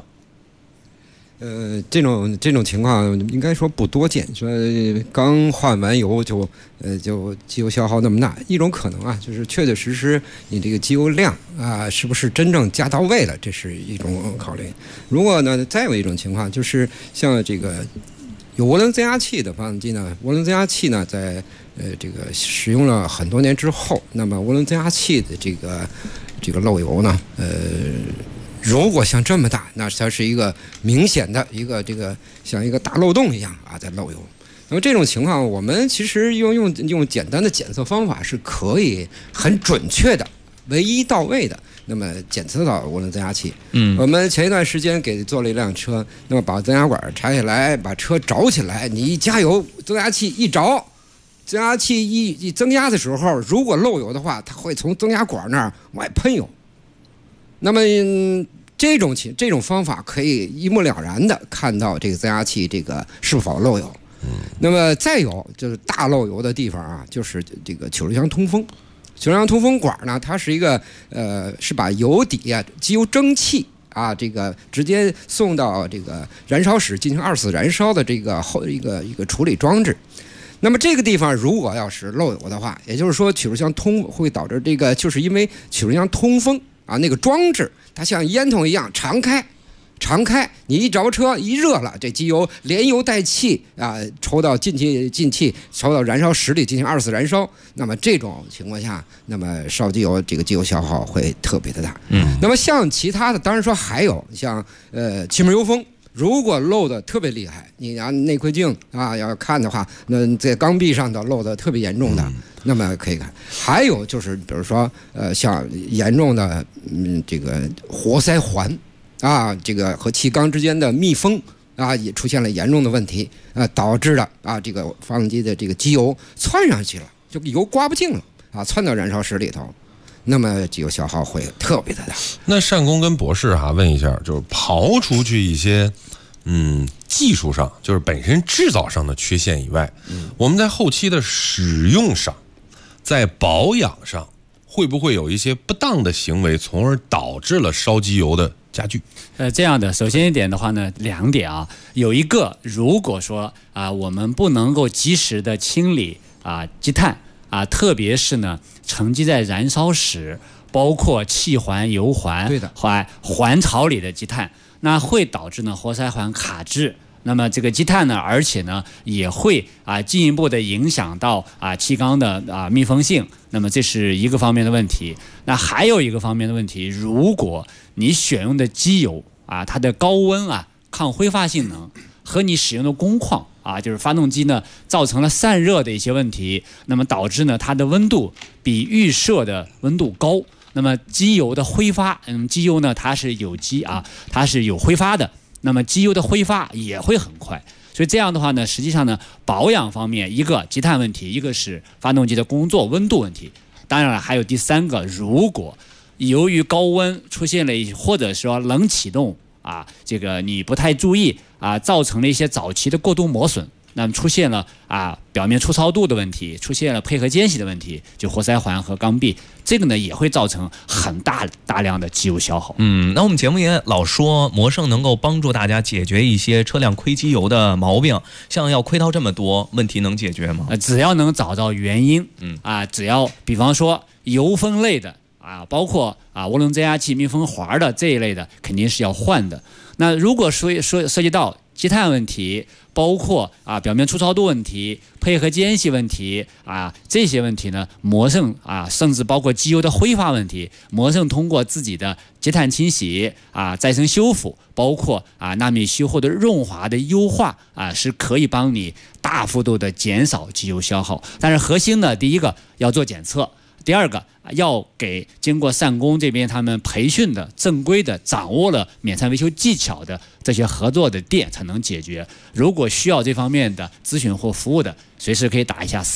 这种情况应该说不多见，说刚换完油就机油消耗那么大，一种可能啊，就是确确实实你这个机油量啊是不是真正加到位了，这是一种考虑。如果呢再有一种情况，就是像这个有涡轮增压器的发动机呢，涡轮增压器呢在这个使用了很多年之后，那么涡轮增压器的这个漏油呢，如果像这么大，那它是一个明显的一个这个像一个大漏洞一样啊，在漏油。那么这种情况，我们其实用简单的检测方法是可以很准确的、唯一到位的，那么检测到涡轮增压器。我们前一段时间给做了一辆车，那么把增压管拆下来，把车着起来，你一加油，增压器一着，增压器一增压的时候，如果漏油的话，它会从增压管那儿往外喷油。那么这种方法可以一目了然的看到这个增压器这个是否漏油。那么再有就是大漏油的地方啊，就是这个曲轴箱通风。曲轴箱通风管呢，它是一个是把油底啊机油蒸汽啊这个直接送到这个燃烧室进行2次燃烧的这个一个处理装置。那么这个地方如果要是漏油的话，也就是说曲轴箱会导致这个，就是因为曲轴箱通风啊那个装置它像烟筒一样常开，你一着车一热了，这机油连油带气啊抽到进气抽到燃烧室里进行2次燃烧，那么这种情况下，那么烧机油这个机油消耗会特别的大。那么像其他的，当然说还有像气门油封。如果漏的特别厉害，你拿内窥镜啊要看的话，那在缸壁上的漏的特别严重的，那么可以看。还有就是比如说像严重的这个活塞环啊，这个和气缸之间的密封啊也出现了严重的问题，导致了啊这个发动机的这个机油窜上去了，就油刮不净了啊，窜到燃烧室里头。那么机油消耗会特别的大。 那单工跟博士问一下，就是刨出去一些技术上就是本身制造上的缺陷以外，我们在后期的使用上，在保养上会不会有一些不当的行为，从而导致了烧机油的加剧？ 这样的，首先一点的话呢，2点啊，有一个，如果说我们不能够及时的清理积碳特别是呢沉积在燃烧室，包括气环、油环、环槽里的积碳，那会导致呢活塞环卡滞。那么这个积碳呢，而且呢也会进一步的影响到气缸的密封性。那么这是一个方面的问题。那还有一个方面的问题，如果你选用的机油它的高温抗挥发性能和你使用的工况就是发动机呢造成了散热的一些问题，那么导致呢它的温度比预设的温度高，那么机油的挥发，机油呢它是有机它是有挥发的，那么机油的挥发也会很快。 所以这样的话呢，实际上呢，保养方面一个积碳问题，一个是发动机的工作温度问题，当然了还有第三个，如果由于高温出现了或者说冷启动啊，这个你不太注意啊，造成了一些早期的过度磨损。那么出现了表面粗糙度的问题，出现了配合间隙的问题，就活塞环和缸壁，这个呢也会造成很大量的机油消耗。 那我们节目也老说魔圣能够帮助大家解决一些车辆亏机油的毛病，像要亏到这么多，问题能解决吗？ 只要能找到原因，只要比方说油封类的包括涡轮增压器、密封环的这一类的，肯定是要换的。那如果说涉及到积碳问题，包括表面粗糙度问题、配合间隙问题这些问题呢，魔圣甚至包括机油的挥发问题，魔圣通过自己的积碳清洗再生修复，包括纳米修护的润滑的优化是可以帮你大幅度的减少机油消耗。但是核心呢，第一个要做检测，第二个要给经过善工这边他们培训的正规的掌握了免残维修技巧的这些合作的店才能解决。如果需要这方面的咨询或服务的，随时可以打一下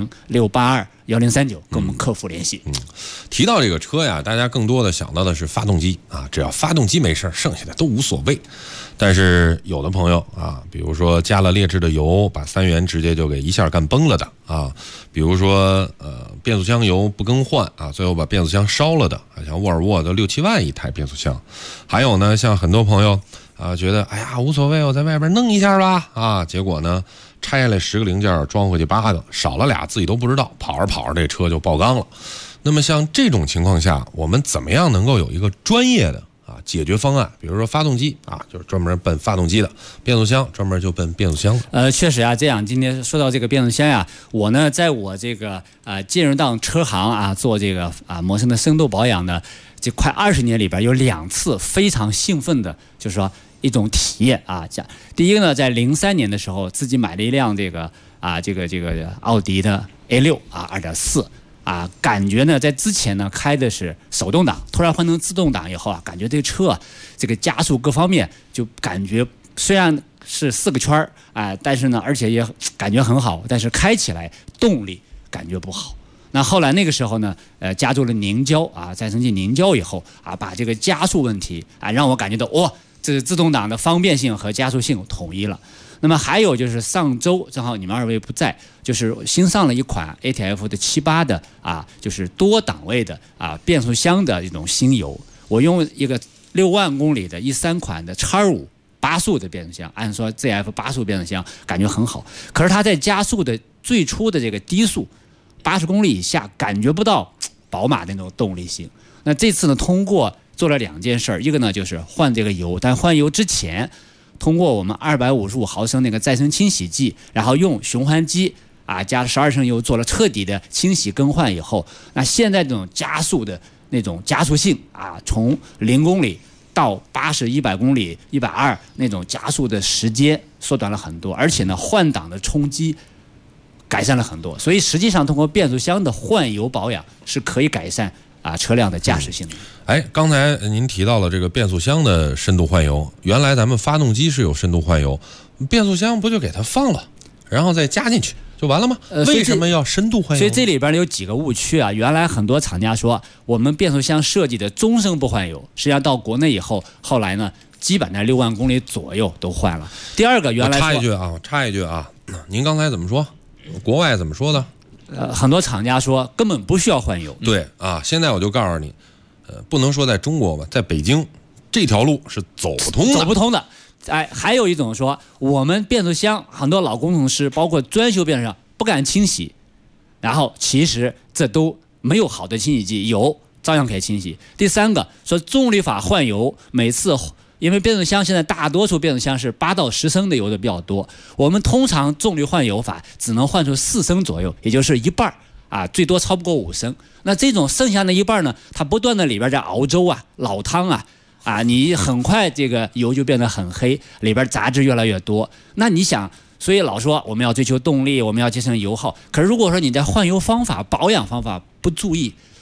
400-682-1039跟我们客服联系。 提到这个车呀，大家更多的想到的是发动机只要发动机没事，剩下的都无所谓。但是有的朋友比如说加了劣质的油，把3元直接就给一下干崩了的比如说变速箱油不更换最后把变速箱烧了的像沃尔沃都6-7万一台变速箱。还有呢，像很多朋友觉得无所谓，我在外边弄一下吧结果呢拆下来10个零件装回去8个，少了俩自己都不知道，跑着这车就爆缸了。那么像这种情况下，我们怎么样能够有一个专业的解决方案？比如说发动机就是专门奔发动机的，变速箱专门就奔变速箱的。 确实这样。今天说到这个变速箱我呢在我这个进入到车行做这个魔圣的深度保养的这快20年里边，有2次非常兴奋的，就是说一种体验第一个呢，在03年的时候，自己买了一辆这个奥迪的 A6 2.4。感觉呢，在之前呢开的是手动挡，突然换成自动挡以后感觉这个车这个加速各方面就感觉虽然是4个圈但是呢，而且也感觉很好，但是开起来动力感觉不好。那后来那个时候呢，加入了凝胶再生剂凝胶以后把这个加速问题让我感觉到这是自动挡的方便性和加速性统一了。那么还有就是上周正好你们2位不在，就是新上了一款 ATF 的78的就是多档位的变速箱的一种新油。我用一个6万公里的13款的 X5 8速的变速箱，按说 ZF 8速变速箱感觉很好，可是它在加速的最初的这个低速80公里以下感觉不到宝马的那种动力性。那这次呢，通过做了2件事，一个呢就是换这个油，但换油之前通过我们255毫升那个再生清洗剂，然后用循环机加了12升油做了彻底的清洗更换以后，那现在这种加速的那种加速性从0公里到80、100公里、120那种加速的时间缩短了很多，而且呢换挡的冲击改善了很多。所以实际上通过变速箱的换油保养是可以改善车辆的驾驶性能。 刚才您提到了这个变速箱的深度换油，原来咱们发动机是有深度换油，变速箱不就给它放了，然后再加进去就完了吗？为什么要深度换油？ 所以这里边有几个误区原来很多厂家说我们变速箱设计的终身不换油，实际上到国内以后，后来呢基本在6万公里左右都换了。第二个，原来插一句您刚才怎么说？国外怎么说的？ 很多厂家说根本不需要换油。 对现在我就告诉你，不能说在中国吧，在北京这条路是走不通的。 还有一种说我们变速箱很多老工程师包括专修变速箱不敢清洗，然后其实这都没有好的清洗剂，油照样可以清洗。第三个说重力法换油，每次因为变速箱现在大多数变速箱是8到10升的油的比较多，我们通常重力换油法只能换出4升左右，也就是一半最多超不过5升。那这种剩下的一半呢，它不断的里边在熬粥老汤你很快这个油就变得很黑，里边杂质越来越多。那你想，所以老说我们要追求动力，我们要节省油耗，可是如果说你在换油方法保养方法不注意，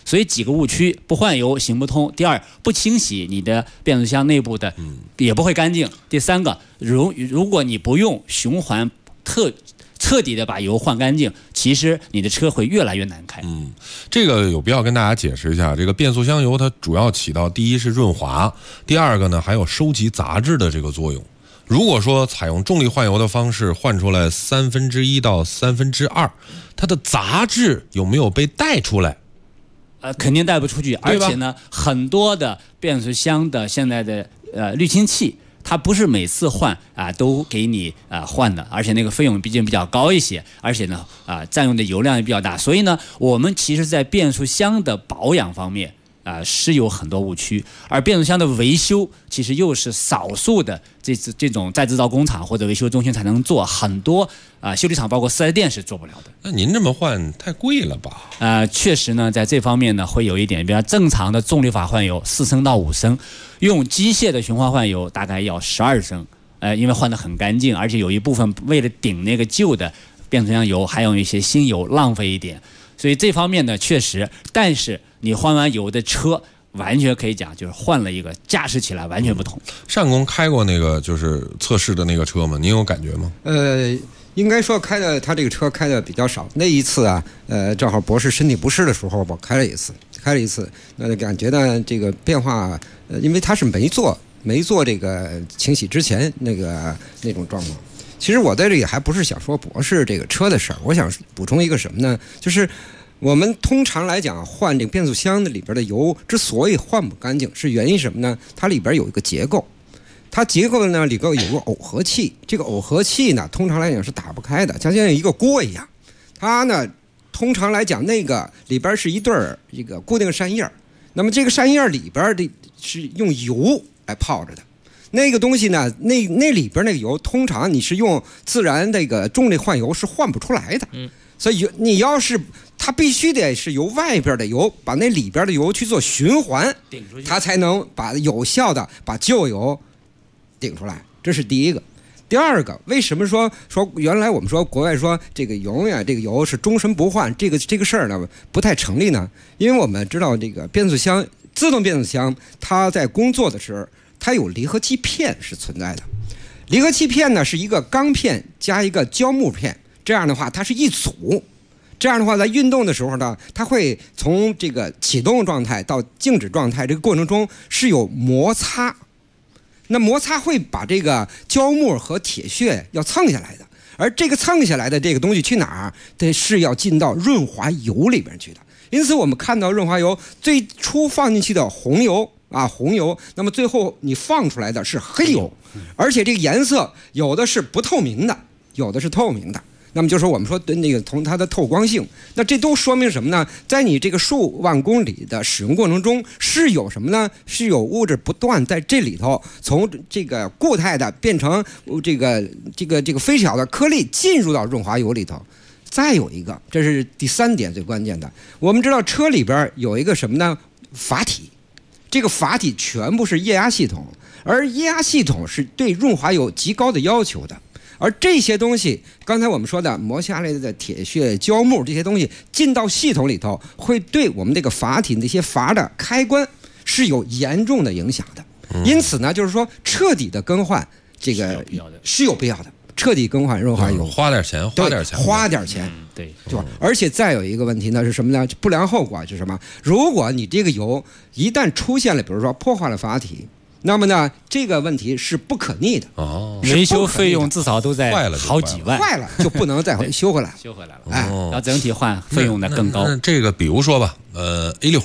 所以几个误区：不换油行不通；第二，不清洗你的变速箱内部的也不会干净；第三个，如果你不用循环彻底的把油换干净，其实你的车会越来越难开。 这个有必要跟大家解释一下，这个变速箱油它主要起到第一是润滑，第二个呢还有收集杂质的这个作用。如果说采用重力换油的方式换出来1/3到2/3，它的杂质有没有被带出来？ 肯定带不出去。而且呢，很多的变速箱的现在的滤清器，它不是每次换都给你换的，而且那个费用毕竟比较高一些，而且呢占用的油量也比较大。所以呢，我们其实在变速箱的保养方面是有很多误区，而变速箱的维修其实又是少数的这种在制造工厂或者维修中心才能做，很多修理厂包括4S店是做不了的。 那您这么换太贵了吧？ 确实呢，在这方面呢会有一点，比如正常的重力法换油4升到5升，用机械的循环换油大概要12升，因为换得很干净，而且有一部分为了顶那个旧的变速箱油，还有一些新油浪费一点，所以这方面呢确实，但是你换完油的车完全可以讲就是换了一个，驾驶起来完全不同。 单工开过那个就是测试的那个车吗？您有感觉吗？ 应该说他这个车开的比较少。那一次正好博士身体不适的时候，我开了一次，那感觉呢这个变化，因为他是没做这个清洗之前那种状况。其实我在这里还不是想说博士这个车的事儿，我想补充一个什么呢？就是我们通常来讲换这个变速箱的里边的油之所以换不干净，是原因什么呢？它里边有一个结构，它结构呢里边有个耦合器，这个耦合器呢通常来讲是打不开的，像一个锅一样。它呢通常来讲那个里边是一对这个固定扇叶，那么这个扇叶里边的是用油来泡着的。那个东西呢，那里边那个油，通常你是用自然那个重力换油是换不出来的。所以你要是它必须得是由外边的油把那里边的油去做循环，它才能把有效的把旧油顶出来。这是第一个。第二个，为什么说原来我们说国外说这个永远这个油是终身不换，这个事儿呢不太成立呢？因为我们知道这个变速箱自动变速箱它在工作的时候，它有离合器片是存在的。离合器片呢是一个钢片加一个胶木片，这样的话它是一组。这样的话在运动的时候呢，它会从这个启动状态到静止状态这个过程中是有摩擦，那摩擦会把这个胶木和铁屑要蹭下来的，而这个蹭下来的这个东西去哪儿？这是要进到润滑油里边去的。因此我们看到润滑油最初放进去的红油，那么最后你放出来的是黑油，而且这个颜色有的是不透明的，有的是透明的。那么就是我们说那个从它的透光性，那这都说明什么呢？在你这个数万公里的使用过程中，是有什么呢？是有物质不断在这里头从这个固态的变成这个非小的颗粒进入到润滑油里头。再有一个，这是第三点最关键的，我们知道车里边有一个什么呢？阀体，这个阀体全部是液压系统，而液压系统是对润滑有极高的要求的。而这些东西，刚才我们说的磨下来的铁屑、胶木这些东西进到系统里头，会对我们这个阀体那些阀的开关是有严重的影响的。因此呢，就是说彻底的更换这个是有必要的。彻底更换润滑油， 花点钱， 对， 对吧？而且再有一个问题呢是什么呢？不良后果是什么？如果你这个油一旦出现了，比如说破坏了阀体，那么呢，这个问题是不可逆的。 维修费用至少都在好几万， 坏了就不能再修回来， 修回来了。要整体换费用的更高。 那这个比如说吧，A6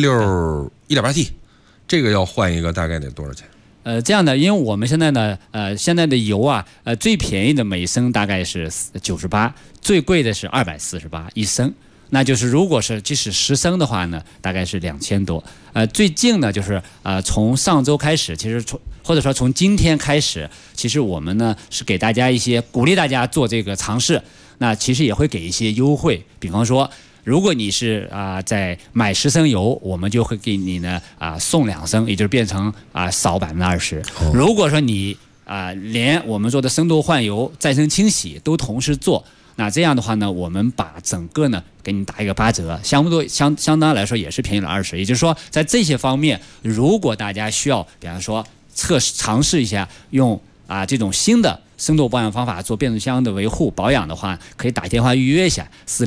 1.8T， 这个要换一个大概得多少钱？ 这样的，因为我们现在呢，现在的油啊，最便宜的每升大概是98，最贵的是248一升。那就是如果是即使10升的话呢，大概是2000多。最近呢，就是从上周开始，其实或者说从今天开始，其实我们呢是给大家一些鼓励大家做这个尝试。那其实也会给一些优惠，比方说。如果你是在买10升油，我们就会给你呢送2升，也就是变成少20%。如果说你连我们做的深度换油、再生清洗都同时做， 那这样的话呢，我们把整个呢给你打一个8折，相当来说也是便宜了20。也就是说，在这些方面，如果大家需要，比方说尝试一下用这种新的深度保养方法做变速箱的维护保养的话，可以打电话预约一下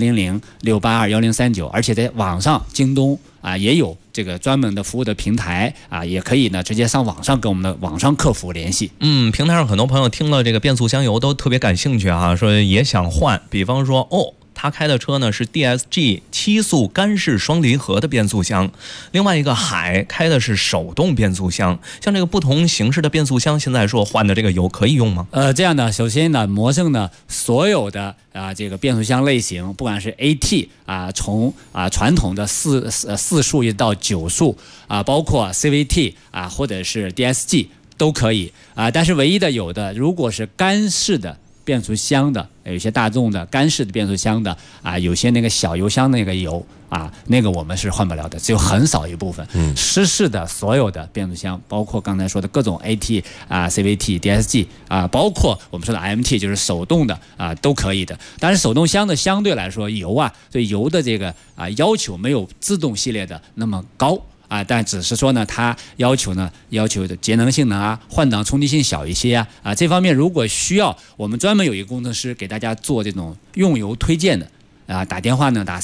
400-682-1039，而且在网上京东也有这个专门的服务的平台也可以呢直接上网上跟我们的网上客服联系。 平台上很多朋友听了这个变速箱油都特别感兴趣说也想换，比方说他开的车呢是 DSG 7速干式双离合的变速箱，另外一个海开的是手动变速箱。像这个不同形式的变速箱，现在说换的这个油可以用吗？ 这样的，首先呢，魔胜呢所有的这个变速箱类型，不管是 AT 从传统的4速一直到9速包括 CVT 或者是 DSG 都可以但是唯一的如果是干式的变速箱的，有些大众的干式的变速箱的有些那个小油箱那个油那个我们是换不了的，只有很少一部分。湿式的所有的变速箱，包括刚才说的各种 AT CVT DSG 包括我们说的 MT 就是手动的都可以的。但是手动箱的相对来说油对油的这个要求没有自动系列的那么高。但只是说呢，它要求的节能性能换挡冲击性小一些这方面如果需要，我们专门有一个工程师给大家做这种用油推荐的打电话呢打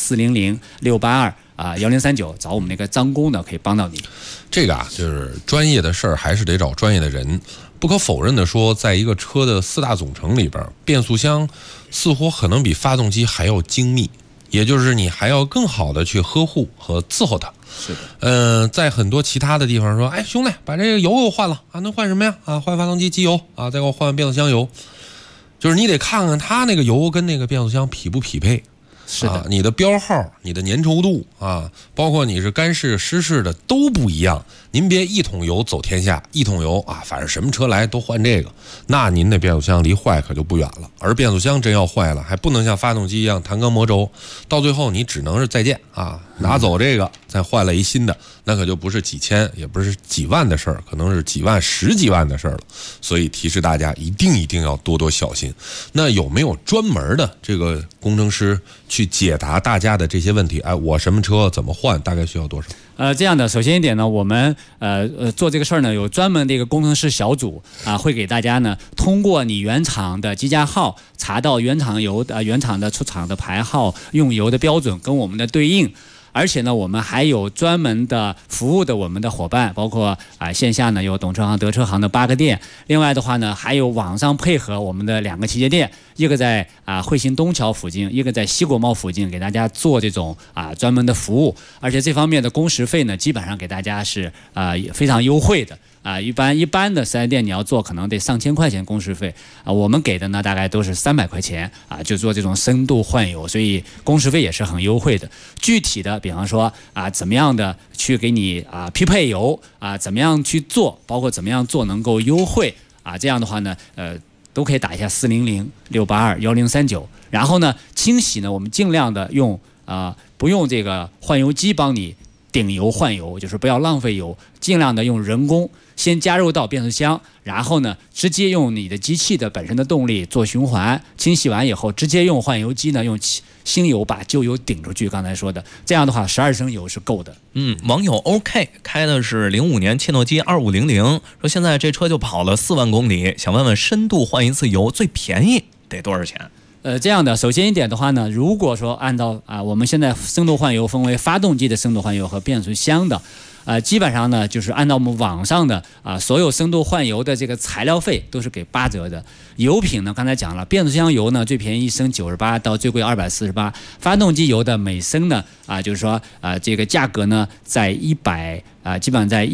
400-682-1039找我们那个张工的可以帮到你。 这个就是专业的事儿，还是得找专业的人。不可否认的说，在一个车的4大总成里边，变速箱似乎可能比发动机还要精密，也就是你还要更好的去呵护和伺候它。 是的， 在很多其他的地方说，兄弟，把这个油给我换了能换什么呀？换发动机机油再给我换变速箱油。就是你得看看它那个油跟那个变速箱匹不匹配。 是的， 你的标号、你的粘稠度包括你是干式、湿式的都不一样。您别一桶油走天下，一桶油反正什么车来都换这个，那您的变速箱离坏可就不远了。而变速箱真要坏了，还不能像发动机一样弹钢磨轴，到最后你只能是再见拿走这个，再换了一新的，那可就不是几千，也不是几万的事儿，可能是几万、10几万的事儿了。所以提示大家一定要多多小心。那有没有专门的这个工程师去解答大家的这些问题？我什么车怎么换，大概需要多少？ 这样的，首先一点呢，我们做这个事儿呢，有专门的一个工程师小组会给大家呢，通过你原厂的机架号查到原厂的出厂的牌号、用油的标准跟我们的对应。而且呢，我们还有专门的服务的我们的伙伴，包括线下呢有懂车行、德车行的8个店，另外的话呢还有网上配合我们的2个旗舰店，一个在汇鑫东桥附近，一个在西国贸附近，给大家做这种专门的服务。而且这方面的工时费呢，基本上给大家是非常优惠的。一般的4S店你要做可能得上千块钱工时费我们给的呢大概都是300块钱就做这种深度换油，所以工时费也是很优惠的。具体的比方说怎么样的去给你匹配油怎么样去做，包括怎么样做能够优惠这样的话呢都可以打一下400-682-1039。然后呢清洗呢，我们尽量的用不用这个换油机帮你顶油换油，就是不要浪费油，尽量的用人工先加入到变速箱，然后呢直接用你的机器的本身的动力做循环，清洗完以后直接用换油机呢用新油把旧油顶出去。刚才说的这样的话12升油是够的。 网友 OK 开的是05年切诺基2500，说现在这车就跑了4万公里，想问问深度换一次油最便宜得多少钱？ 这样的，首先一点的话呢，如果说按照我们现在深度换油分为发动机的深度换油和变速箱的，基本上呢就是按照我们网上的所有深度换油的这个材料费都是给8折的。油品呢刚才讲了，变速箱油呢最便宜1升98到最贵248，发动机油的每升呢就是说这个价格呢在100基本上在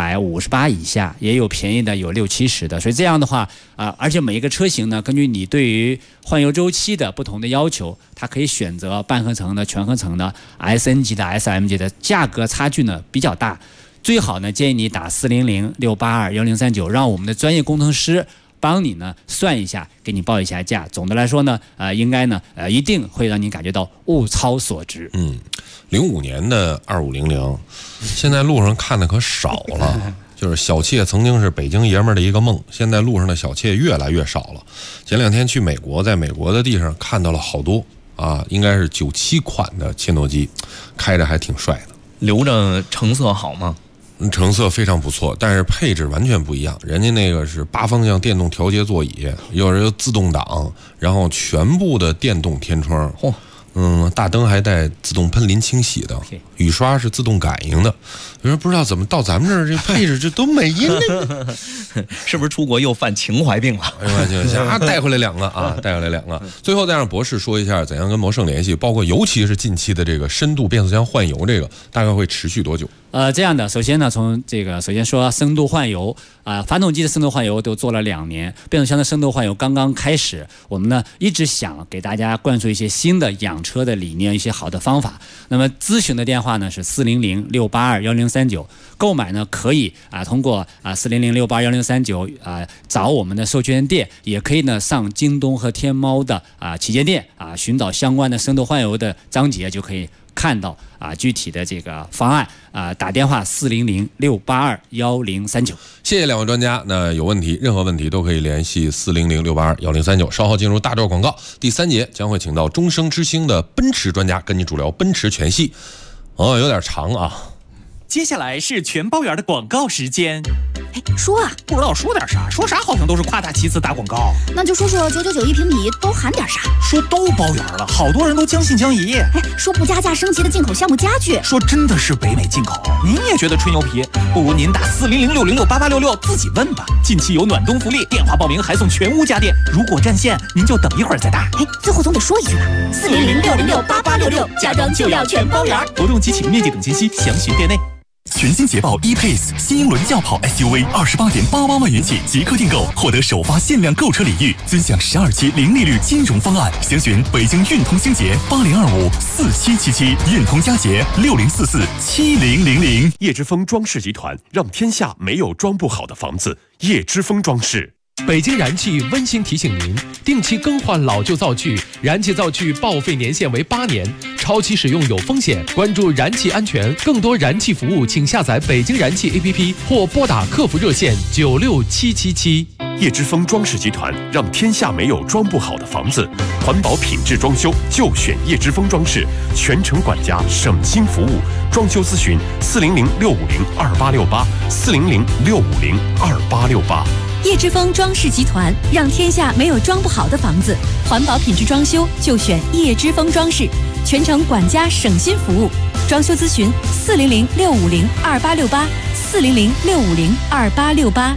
158以下，也有便宜的有60-70的。所以这样的话而且每一个车型呢根据你对于换油周期的不同的要求，它可以选择半合成的、全合成的、SN 级的、SM 级的，价格差距呢比较大。最好呢建议你打400-682-1039，让我们的专业工程师帮你呢算一下，给你报一下价。总的来说呢应该呢一定会让你感觉到物超所值。 05年的2500现在路上看的可少了就是小妾曾经是北京爷们儿的一个梦，现在路上的小妾越来越少了。前2天去美国，在美国的地上看到了好多啊，应该是97款的切诺基，开着还挺帅的。 留着成色好吗？ 成色非常不错，但是配置完全不一样。人家那个是8方向电动调节座椅，有人自动挡，然后全部的电动天窗。大灯还带自动喷淋清洗的，雨刷是自动感应的。有人不知道怎么到咱们这儿这配置这都没音呢， 是不是出国又犯情怀病了？ 带回来2个啊，带回来2个。最后再让博士说一下怎样跟魔圣联系，包括尤其是近期的这个深度变速箱换油，这个大概会持续多久？ 这样的，首先呢，首先说深度换油发动机的深度换油都做了2年，变速箱的深度换油刚刚开始。我们呢一直想给大家灌输一些新的养车的理念，一些好的方法。那么咨询的电话呢是400-682-1039，购买呢可以通过400-682-1039找我们的授权店，也可以呢上京东和天猫的旗舰店寻找相关的深度换油的章节，就可以看到具体的这个方案打电话400-682-1039。 谢谢2位专家。那有问题，任何问题都可以联系400-682-1039。稍后进入大段广告，第3节将会请到终生之星的奔驰专家跟你主聊奔驰全系。有点长啊。 接下来是全包圆的广告时间。 说啊， 不知道说点啥，说啥好像都是夸大其词打广告。 那就说999一平米都含点啥？ 说都包圆了，好多人都将信将疑。 说不加价升级的进口项目家具， 说真的是北美进口。您也觉得吹牛皮？不如您打400-606-8866自己问吧。近期有暖冬福利，电话报名还送全屋家电。如果占线，您就等一会儿再打。 最后总得说一句吧，400-606-8866，家装就要全包圆。 活动及启动面积等信息详询店内。 全新捷豹 E-Pace 新英伦轿跑 SUV28.88万元起即刻订购，获得首发限量购车礼遇，尊享12期零利率金融方案。详询北京运通星捷80254777，运通佳捷60447000。 叶之峰装饰集团，让天下没有装不好的房子。叶之峰装饰。 北京燃气温馨提醒您，定期更换老旧灶具，燃气灶具报废年限为8年，超期使用有风险。关注燃气安全，更多燃气服务请下载北京燃气 APP 或拨打客服热线96777。 叶之峰装饰集团，让天下没有装不好的房子。环保品质装修就选叶之峰装饰，全程管家，省心服务。装修咨询400-650-2868 400-650-2868。 叶之峰装饰集团，让天下没有装不好的房子。环保品质装修就选叶之峰装饰，全程管家省心服务。装修咨询400-650-2868 400-650-2868。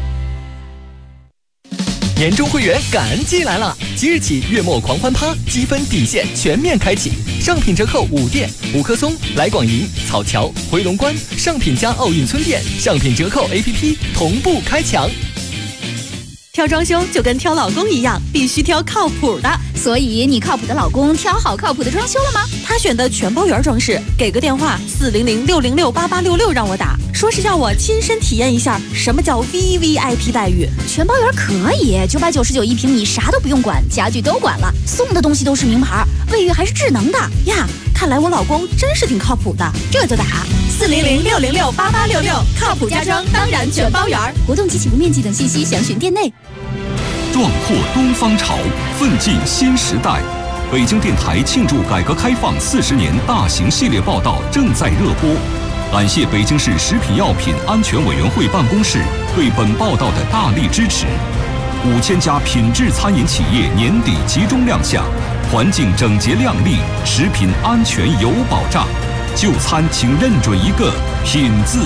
年终会员感恩季来了，即日起月末狂欢趴，积分底线全面开启，上品折扣5店：五棵松、来广银、草桥、回龙观，上品加奥运村店，上品折扣 APP 同步开抢。 挑装修就跟挑老公一样，必须挑靠谱的。 所以你靠谱的老公挑好靠谱的装修了吗？ 他选的全包圆装饰，给个电话400-606-8866让我打，说是叫我亲身体验一下什么叫 VVIP 待遇。 全包圆可以，999一平米，啥都不用管，家具都管了，送的东西都是名牌，卫浴还是智能的呀。看来我老公真是挺靠谱的，这就打400-606-8866，靠谱家装当然全包圆。 活动及起步面积等信息详询店内。 壮阔东方潮，奋进新时代。北京电台庆祝改革开放40年大型系列报道正在热播，感谢北京市食品药品安全委员会办公室对本报道的大力支持。5000家品质餐饮企业年底集中亮相，环境整洁亮丽，食品安全有保障。就餐请认准一个品字。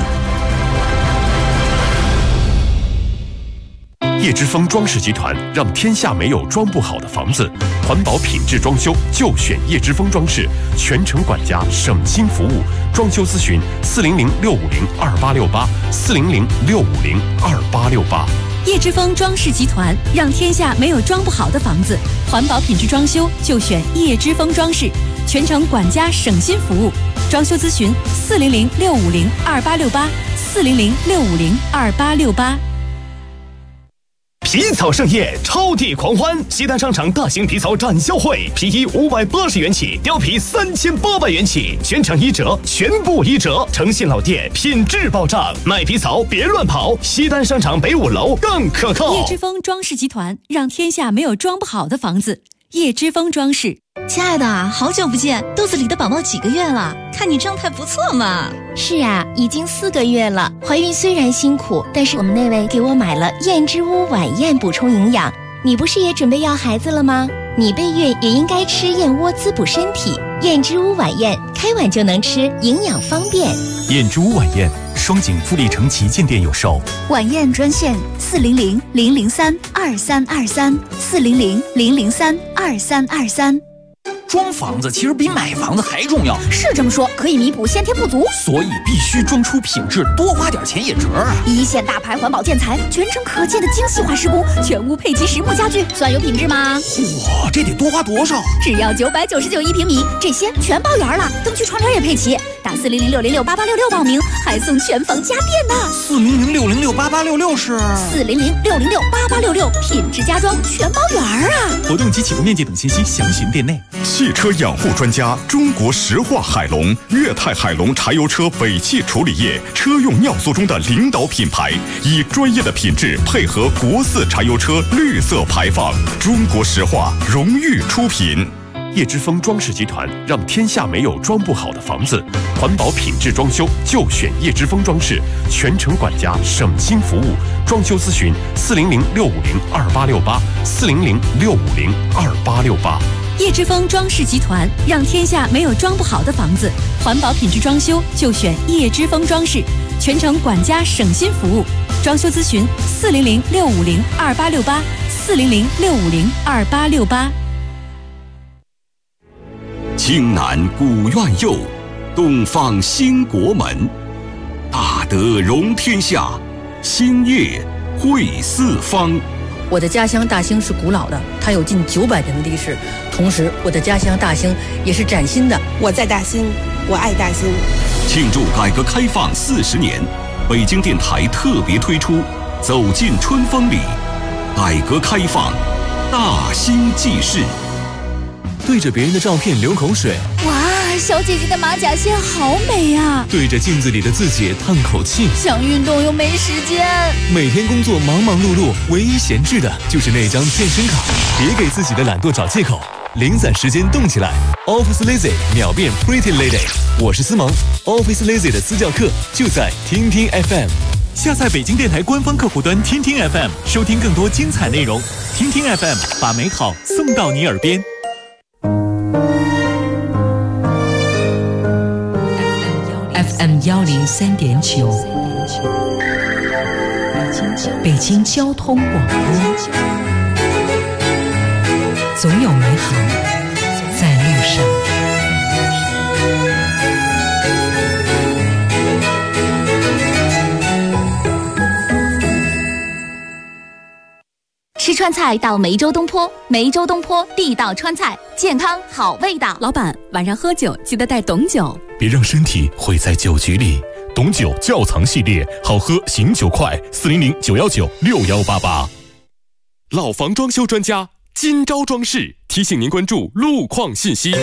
叶之峰装饰集团，让天下没有装不好的房子。环保品质装修就选叶之峰装饰，全程管家，省心服务。装修咨询400-650-2868 400-650-2868。 叶之峰装饰集团，让天下没有装不好的房子。环保品质装修就选叶之峰装饰，全程管家省心服务。装修咨询400-650-2868 400-650-2868。 皮草盛宴，超地狂欢！西单商场大型皮草展销会，皮衣580元起，貂皮3800元起，全场1折，全部1折。诚信老店，品质保障，卖皮草别乱跑。西单商场北5楼更可靠。 叶之峰装饰集团，让天下没有装不好的房子。叶之峰装饰。 亲爱的，好久不见，肚子里的宝宝几个月了？看你状态不错嘛。 是啊，已经4个月了。怀孕虽然辛苦，但是我们那位给我买了燕之屋晚宴补充营养。你不是也准备要孩子了吗？你备孕也应该吃燕窝滋补身体。燕之屋晚宴，开碗就能吃，营养方便。 燕之屋晚宴，双井富力城旗舰店有售。 晚宴专线400-003-2323，400-003-2323。 装房子其实比买房子还重要， 是这么说，可以弥补先天不足， 所以必须装出品质，多花点钱也值啊！ 一线大牌环保建材，全程可见的精细化施工，全屋配齐实木家具，算有品质吗？ 嚯，这得多花多少？ 只要999一平米，这些全包圆了，灯区窗帘也配齐。打400-606-8866报名，还送全房家电呢。 400-606-8866是 400-606-8866，品质家装全包圆啊！ 活动及起步面积等信息详询店内。 汽车养护专家中国石化海龙，粤泰海龙柴油车尾气处理液车用尿素中的领导品牌，以专业的品质配合国4柴油车绿色排放。中国石化荣誉出品。 叶之峰装饰集团，让天下没有装不好的房子。环保品质装修就选叶之峰装饰，全程管家，省心服务。装修咨询400-650-2868，400-650-2868。 叶之峰装饰集团，让天下没有装不好的房子。环保品质装修就选叶之峰装饰，全程管家，省心服务。装修咨询400-650-2868，400-650-2868。 青南古院右，东方兴国门。大德容天下，兴业惠四方。 我的家乡大兴是古老的，它有近900年的历史。同时，我的家乡大兴也是崭新的。 我在大兴，我爱大兴。 庆祝改革开放40年，北京电台特别推出《走进春风里》，改革开放，大兴记事。 对着别人的照片流口水， 哇，小姐姐的马甲线好美呀！ 对着镜子里的自己叹口气， 想运动又没时间。 每天工作忙忙碌碌，唯一闲置的就是那张健身卡。别给自己的懒惰找借口，零散时间动起来。Office Lazy 秒变 Pretty Lady， 我是思萌。Office Lazy 的私教课就在听听 FM。 下载北京电台官方客户端听听 FM， 收听更多精彩内容。听听 FM， 把美好送到你耳边。 FM 103.9，北京交通广播，总有美好在路上。 吃川菜到梅州东坡，梅州东坡地道川菜，健康好味道。 老板，晚上喝酒记得带董酒， 别让身体毁在酒局里。董酒窖藏系列，好喝醒酒快，400-919-6188。老房装修专家金招装饰提醒您关注路况信息。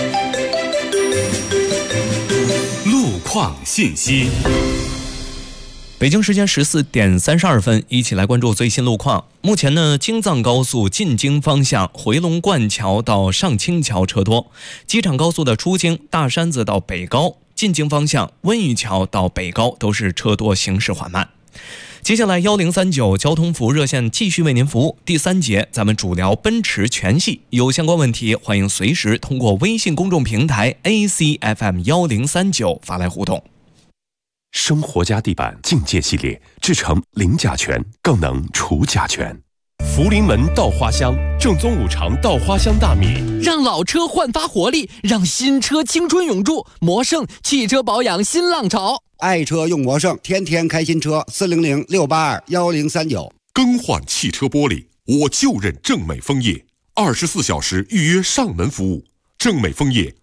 路况信息。 北京时间14点32分，一起来关注最新路况。目前呢，京藏高速进京方向回龙观桥到上清桥车多，机场高速的出京大山子到北高，进京方向温榆桥到北高都是车多，行驶缓慢。接下来1039交通服务热线继续为您服务。第3节咱们主聊奔驰全系，有相关问题欢迎随时通过微信公众平台 ACFM1039 发来互动。 生活家地板境界系列制成零甲醛，更能除甲醛。福临门稻花香，正宗5常稻花香大米， 让老车焕发活力，让新车青春永驻。魔胜汽车保养新浪潮， 爱车用魔胜，天天开新车。400-682-1039。 更换汽车玻璃，我就认正美枫叶，24小时预约上门服务。正美枫叶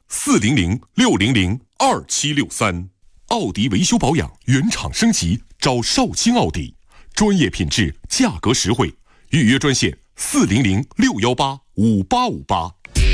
400-600-2763。奥迪维修保养原厂升级，找少卿奥迪，专业品质，价格实惠， 预约专线400-618-5858。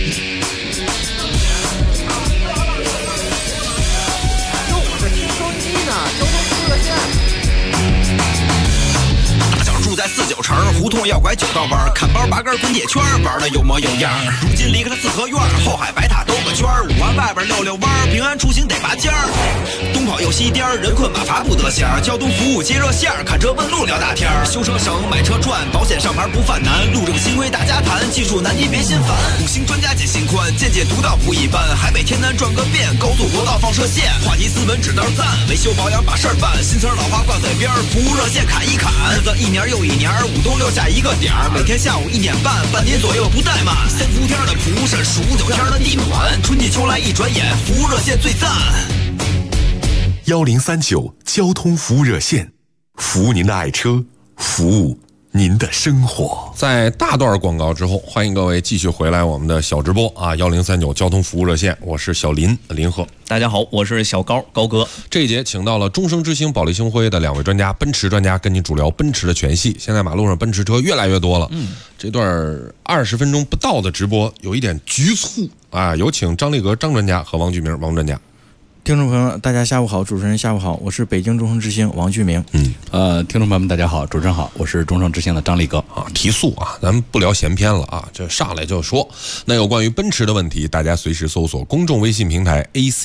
住在49城胡同要拐9道弯，看包拔根滚铁圈，玩的有模有样。如今离开了四合院，后海白塔兜个圈，5环外边溜弯，平安出行得拔尖儿。东跑又西颠，人困马乏不得闲。交通服务接热线，看车问路聊大天。修车省，买车赚，保险上牌不犯难。路政新规大家谈，技术难题别心烦。5星专家解心宽，见解独到不一般。海北天南转个遍，高速国道放射线。话题斯文指道赞，维修保养把事儿办。新词老话挂嘴边，服务热线砍一砍。日子一年又一年，5东6下一个点儿，每天下午1点半，半点左右不怠慢。3伏天的蒲是数9天的地暖，春季秋来一转眼，服务热线最赞。 1039交通服务热线，服务您的爱车，服务您的生活。 在大段广告之后，欢迎各位继续回来我们的小直播啊！1039交通服务热线，我是小林鹤。 大家好，我是小高哥。 这一节请到了终生之星保利星辉的2位专家，奔驰专家跟您主聊奔驰的全系。现在马路上奔驰车越来越多了，这段20分钟不到的直播有一点局促啊！有请张立格张专家和王巨明王专家。 听众朋友大家下午好，主持人下午好，我是北京终生之星王巨明。 听众朋友们大家好，主持人好，我是终生之星的张立格啊。提速啊，咱们不聊闲篇了啊，这上来就说。那有关于奔驰的问题，大家随时搜索公众微信平台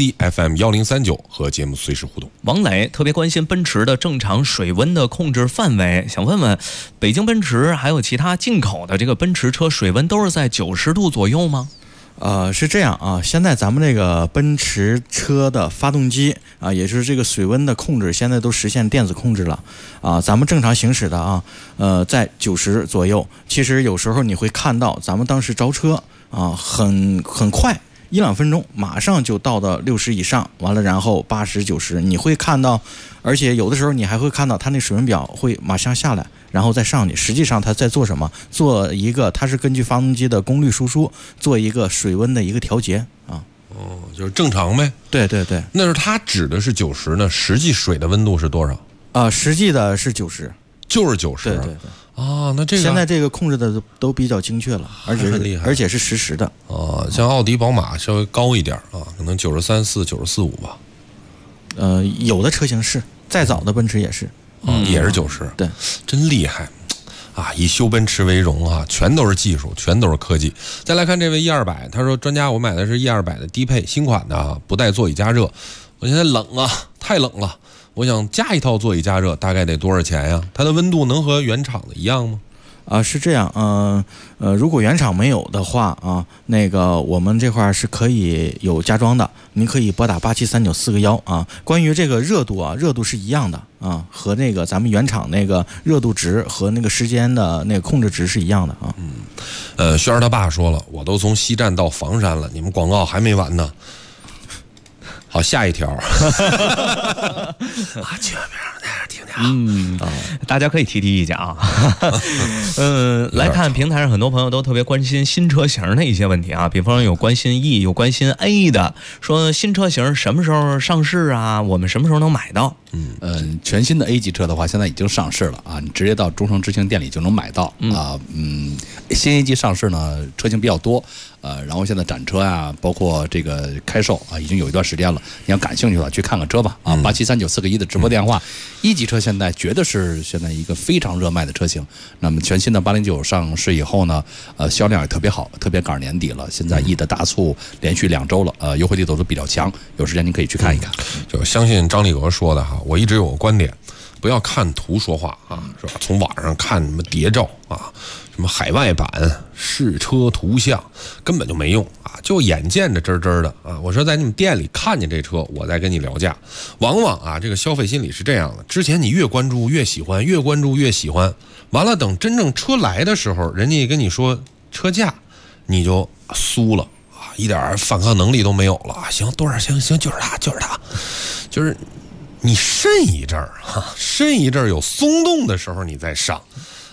ACFM1039和节目随时互动。 王磊特别关心奔驰的正常水温的控制范围，想问问北京奔驰还有其他进口的这个奔驰车水温都是在90度左右吗？ 是这样啊，现在咱们这个奔驰车的发动机啊，也就是这个水温的控制，现在都实现电子控制了啊。咱们正常行驶的啊，在90左右。其实有时候你会看到，咱们当时招车啊，很快，1-2分钟马上就到了60以上，完了然后80、90，你会看到，而且有的时候你还会看到它那水温表会马上下来，然后再上去。实际上它在做什么？做一个，它是根据发动机的功率输出做一个水温的一个调节啊。 就是正常呗。 对对对。 那是它指的是90呢，实际水的温度是多少？ 实际的是90， 就是90。 对对对。 啊，那这个现在这个控制的都比较精确了，而且是实时的。 像奥迪、宝马稍微高一点啊，可能93、4、94、5吧。 有的车型是，再早的奔驰也是， 也是90。 对， 真厉害啊！以修奔驰为荣啊，全都是技术，全都是科技。再来看这位E200，他说：“专家，我买的是E200的低配新款的啊，不带座椅加热。我现在冷啊，太冷了。我想加一套座椅加热，大概得多少钱呀？它的温度能和原厂的一样吗？” 是这样，如果原厂没有的话啊，那个我们这块是可以有加装的，您可以拨打873941啊。关于这个热度啊，热度是一样的啊，和那个咱们原厂那个热度值和那个时间的那个控制值是一样的啊。 轩儿他爸说了，我都从西站到房山了，你们广告还没完呢。好，下一条。 大家可以提意见啊。来看平台上很多朋友都特别关心新车型的一些问题啊，比方有关心 E 有关心 A 的，说新车型什么时候上市啊？我们什么时候能买到？ 全新的 A 级车的话，现在已经上市了啊，你直接到终生之星店里就能买到啊。新 A 级上市呢，车型比较多，然后现在展车啊，包括这个开售啊，已经有一段时间了。你要感兴趣的话，去看看车吧啊！873941的直播电话。1级车现在绝对是现在一个非常热卖的车型。那么全新的809上市以后呢，销量也特别好，特别赶上年底了。现在E的大促连续2周了，优惠力度都比较强，有时间您可以去看一看。 就相信张立格说的哈，我一直有个观点，不要看图说话啊，是吧？从网上看什么谍照啊，什么海外版试车图像根本就没用啊，就眼见着真的啊。我说在你们店里看见这车，我再跟你聊价。往往啊，这个消费心理是这样的：之前你越关注越喜欢，越关注越喜欢，完了等真正车来的时候，人家跟你说车价，你就酥了啊，一点反抗能力都没有了。行，多少？行，就是它，就是。你慎一阵儿哈，慎一阵儿有松动的时候你再上，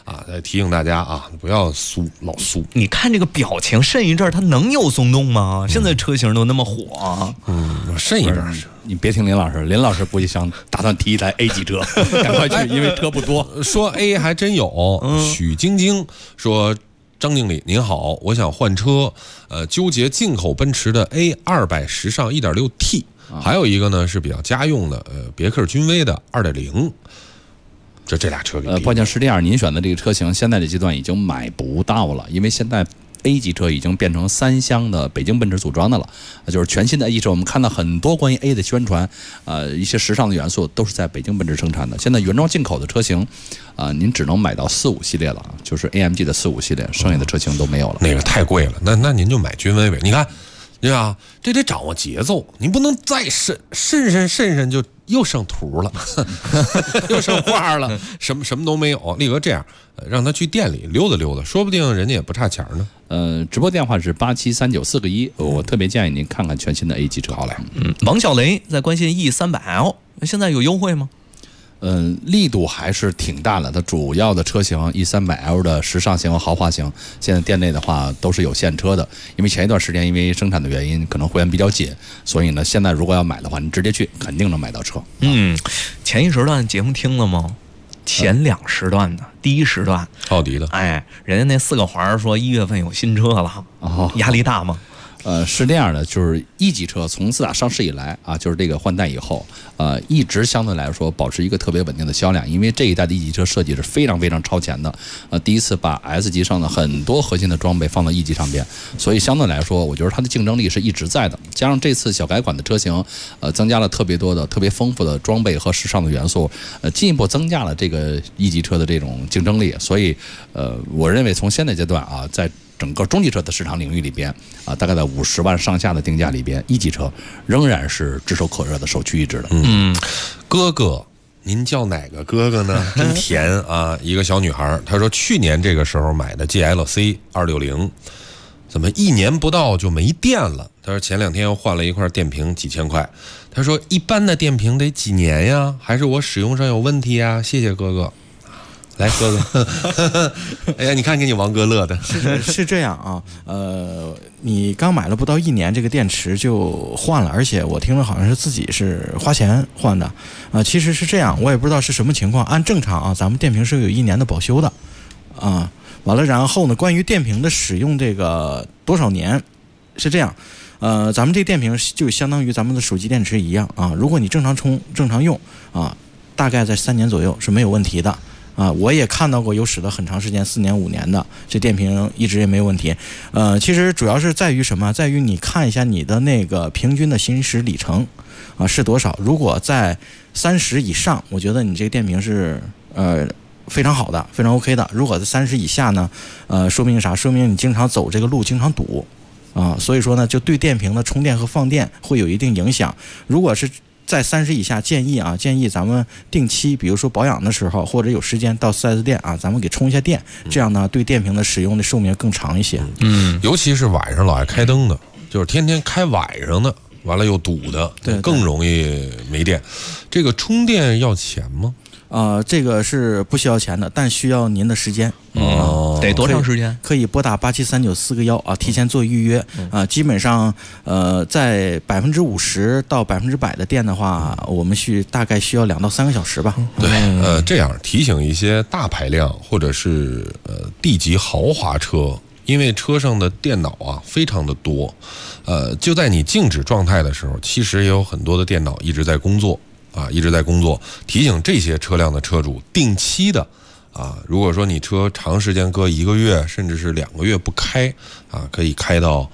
啊，再提醒大家啊，不要老酥。 你看这个表情，慎一阵儿它能有松动吗？现在车型都那么火， 慎一阵儿。 你别听林老师，林老师估计想打算提一台 A 级车，赶快去，因为车不多。 说 A 还真有，许晶晶说。张经理您好，我想换车，纠结进口奔驰的 A200时尚 1.6T， 还有一个呢是比较家用的，别克君威的2.0。这俩车给关键是这样，您选的这个车型现在这阶段已经买不到了，因为现在 A 级车已经变成3厢的北京奔驰组装的了，就是全新的 A 级车。我们看到很多关于 A 的宣传，一些时尚的元素都是在北京奔驰生产的。现在原装进口的车型，您只能买到45系列了，就是 AMG 的45系列，剩下的车型都没有了。 那个太贵了，那您就买君威呗。你看，对吧？这得掌握节奏，您不能再渗就又剩图了，又剩画了，什么都没有。立哥这样，让他去店里溜达溜达，说不定人家也不差钱呢。 直播电话是873941个1，我特别建议您看看全新的 A 级车。 好嘞， 王小雷在关心 E300L， 现在有优惠吗？ 力度还是挺大的。它主要的车型 E300L 的时尚型和豪华型，现在店内的话都是有现车的。因为前一段时间因为生产的原因，可能会员比较紧，所以呢，现在如果要买的话，你直接去肯定能买到车。 前一时段节目听了吗？前2时段的，第一时段奥迪的， 人家那4个环说1月份有新车了，压力大吗？ 是这样的，就是 E 级车从自打上市以来啊，就是这个换代以后，一直相对来说保持一个特别稳定的销量，因为这一代的 E 级车设计是非常非常超前的，第一次把 S 级上的很多核心的装备放到 E 级上边，所以相对来说，我觉得它的竞争力是一直在的。加上这次小改款的车型，增加了特别多的、特别丰富的装备和时尚的元素，进一步增加了这个 E 级车的这种竞争力。所以，我认为从现在阶段啊，在整个中级车的市场领域里边大概在50万上下的定价里边，E级车仍然是炙手可热的，首屈一指的。 哥哥，您叫哪个哥哥呢？真甜啊！一个小女孩，她说去年这个时候买的 GLC 260，怎么1年不到就没电了？她说前2天又换了一块电瓶，几千块。她说一般的电瓶得几年呀？还是我使用上有问题呀？谢谢哥哥。来，哥哥，哎呀，你看给你王哥乐的， 是这样啊，你刚买了不到1年，这个电池就换了，而且我听了好像是自己是花钱换的，其实是这样，我也不知道是什么情况。按正常啊，咱们电瓶是有1年的保修的，完了，然后呢，关于电瓶的使用这个多少年，是这样，咱们这电瓶就相当于咱们的手机电池一样啊，如果你正常充、正常用啊，大概在3年左右是没有问题的。我也看到过有使得很长时间4年5年的，这电瓶一直也没有问题。其实主要是在于什么？在于你看一下你的那个平均的行驶里程是多少。如果在30以上，我觉得你这个电瓶是非常好的，非常 OK 的。如果在30以下呢，说明啥？说明你经常走这个路经常堵所以说呢，就对电瓶的充电和放电会有一定影响。如果是在30以下，建议咱们定期，比如说保养的时候，或者有时间到4S店咱们给充一下电，这样呢对电瓶的使用的寿命更长一些。 尤其是晚上老爱开灯的，就是天天开晚上的，完了又堵的， 对， 更容易没电。这个充电要钱吗？ 这个是不需要钱的，但需要您的时间。 得多长时间？ 可以拨打873941个1提前做预约基本上在50%到100%的电的话，我们大概需要2到3个小时吧。 对，这样提醒一些大排量或者是D级豪华车，因为车上的电脑非常的多，就在你静止状态的时候，其实也有很多的电脑一直在工作。提醒这些车辆的车主定期的如果说你车长时间搁1个月甚至是2个月不开可以开到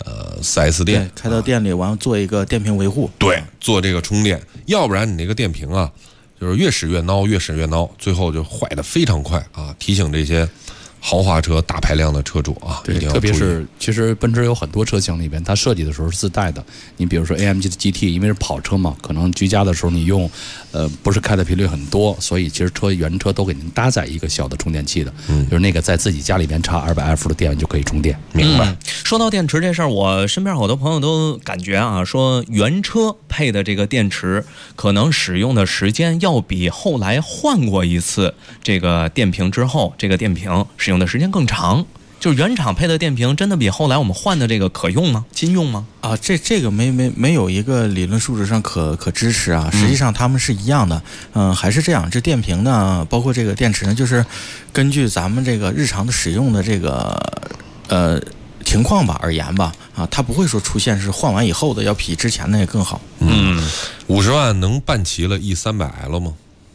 4S 店， 开到店里完做一个电瓶维护， 对，做这个充电，要不然你那个电瓶就是越使越孬，最后就坏得非常快提醒这些豪华车大排量的车主对， 一定要特别是其实奔驰有很多车型里边，它设计的时候是自带的。你比如说 AMG 的 GT， 因为是跑车嘛，可能居家的时候你用，不是开的频率很多，所以其实原车都给您搭载一个小的充电器的，就是那个在自己家里边插200F 的电就可以充电。 明白。 说到电池这事儿，我身边好多朋友都感觉啊，说原车配的这个电池可能使用的时间要比后来换过一次这个电瓶之后，这个电瓶使用的时间更长。就是原厂配的电瓶真的比后来我们换的这个可用吗？经用吗？ 啊，这个没有一个理论数值上可支持啊。实际上它们是一样的。还是这样，这电瓶呢，包括这个电池呢，就是根据咱们这个日常的使用的这个情况吧而言吧，啊，它不会说出现是换完以后的要比之前的也更好。 50万能办齐了 E300L 吗？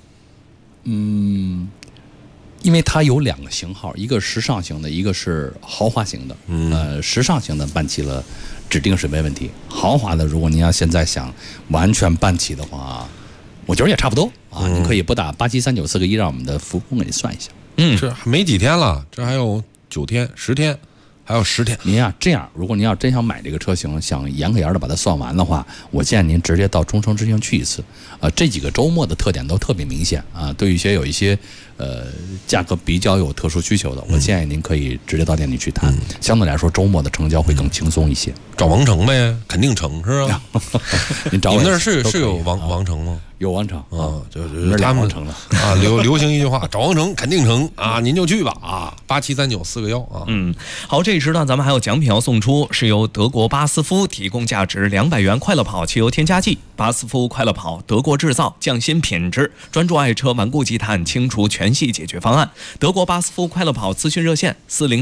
因为它有2个型号，一个时尚型的，一个是豪华型的。时尚型的办齐了，指定是没问题。豪华的，如果您要现在想完全办齐的话，我觉得也差不多啊。您可以拨打873941，让我们的服务工给您算一下。 这还没几天了，这还有9天、10天，还有10天。 您啊，这样，如果您要真想买这个车型，想严可严的把它算完的话，我建议您直接到中城之星去一次。这几个周末的特点都特别明显啊。对于有一些价格比较有特殊需求的，我建议您可以直接到店里去谈。相对来说，周末的成交会更轻松一些。 找王成呗，肯定成是吧？ 您找你们那儿是有王成吗？ 有王成啊，就是他们成了啊，流行一句话，找王成肯定成啊，您就去吧啊，873941啊。 好，这一时段咱们还有奖品要送出，是由德国巴斯夫提供价值200元快乐跑汽油添加剂。巴斯夫快乐跑，德国制造，匠心品质，专注爱车，顽固积碳，清除全系解决方案。德国巴斯夫快乐跑咨询热线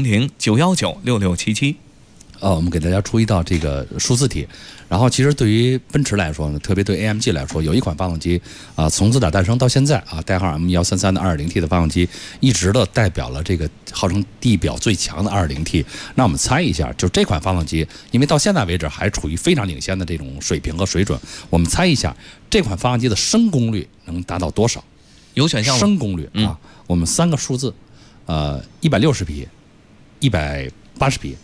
400-919-6677。 我们给大家出一道这个数字题，然后其实对于奔驰来说呢，特别对 AMG 来说，有一款发动机从自打诞生到现在啊，代号 M133的 2.0T 的发动机，一直的代表了这个号称地表最强的 2.0T。那我们猜一下，就这款发动机，因为到现在为止还处于非常领先的这种水平和水准，我们猜一下这款发动机的升功率能达到多少？ 有选项吗？ 升功率啊，我们3个数字，160匹，180匹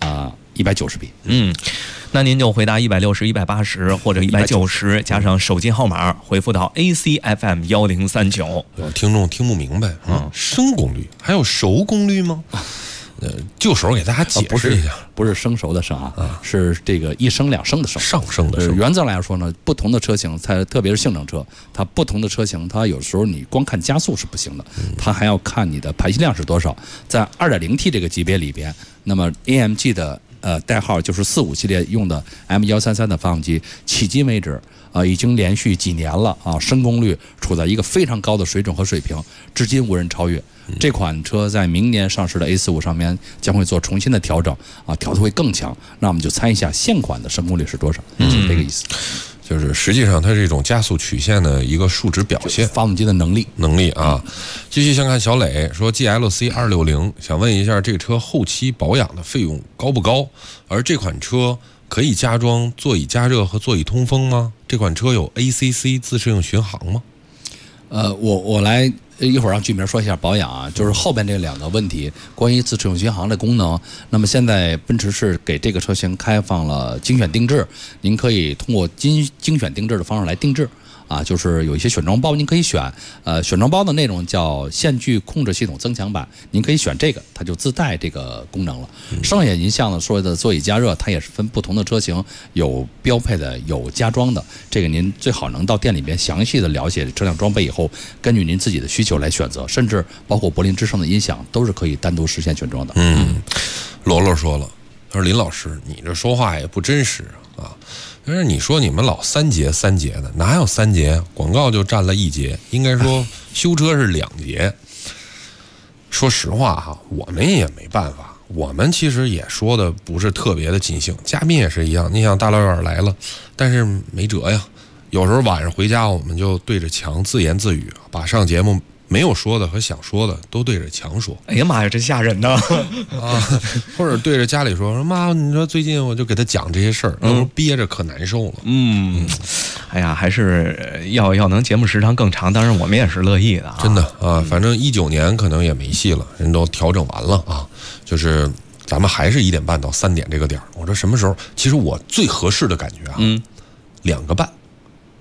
，190匹。 那您就回答160、180或者190，加上手机号码，回复到 ACFM 1039。 有听众听不明白升功率还有熟功率吗？就手给大家解释一下， 不是生熟的生啊，是这个1升2升的升， 上升的升。 原则来说呢，不同的车型，特别是性能车，它不同的车型，它有时候你光看加速是不行的，它还要看你的排气量是多少。在 2.0T 这个级别里边，那么 AMG 的代号就是45系列用的 M133的发动机，迄今为止已经连续几年了啊，升功率处在一个非常高的水准和水平，至今无人超越。这款车在明年上市的 A45 上面将会做重新的调整啊，调得会更强。那我们就猜一下现款的升功率是多少，就是这个意思。 就是实际上它是一种加速曲线的一个数值表现， 发动机的能力啊。继续先看小磊说 GLC 260，想问一下这个车后期保养的费用高不高？而这款车可以加装座椅加热和座椅通风吗？这款车有 ACC 自适应巡航吗？ 我来一会儿让居民说一下保养啊，就是后边这2个问题，关于自适应巡航的功能。那么现在奔驰是给这个车型开放了精选定制，您可以通过精选定制的方式来定制啊，就是有一些选装包您可以选，选装包的内容叫线距控制系统增强版，您可以选这个，它就自带这个功能了。剩下您像说的座椅加热，它也是分不同的车型，有标配的，有加装的，这个您最好能到店里边详细的了解车辆装备以后，根据您自己的需求来选择，甚至包括柏林之声的音响都是可以单独实现选装的。 罗罗说了，他说林老师你这说话也不真实啊。但是你说你们老3节的，哪有3节？广告就占了1节，应该说修车是2节。说实话哈，我们也没办法，我们其实也说的不是特别的尽兴，嘉宾也是一样。你想大老远来了，但是没辙呀。有时候晚上回家，我们就对着墙自言自语，把上节目没有说的和想说的都对着墙说。 哎呀妈呀，真吓人呐！ 或者对着家里说妈，你说最近我就给他讲这些事儿，要不憋着可难受了。 哎呀，还是要能节目时长更长，当然我们也是乐意的啊。 真的啊，反正19年可能也没戏了，人都调整完了啊，就是咱们还是1点半到3点这个点儿。我说什么时候？其实我最合适的感觉啊，2个半。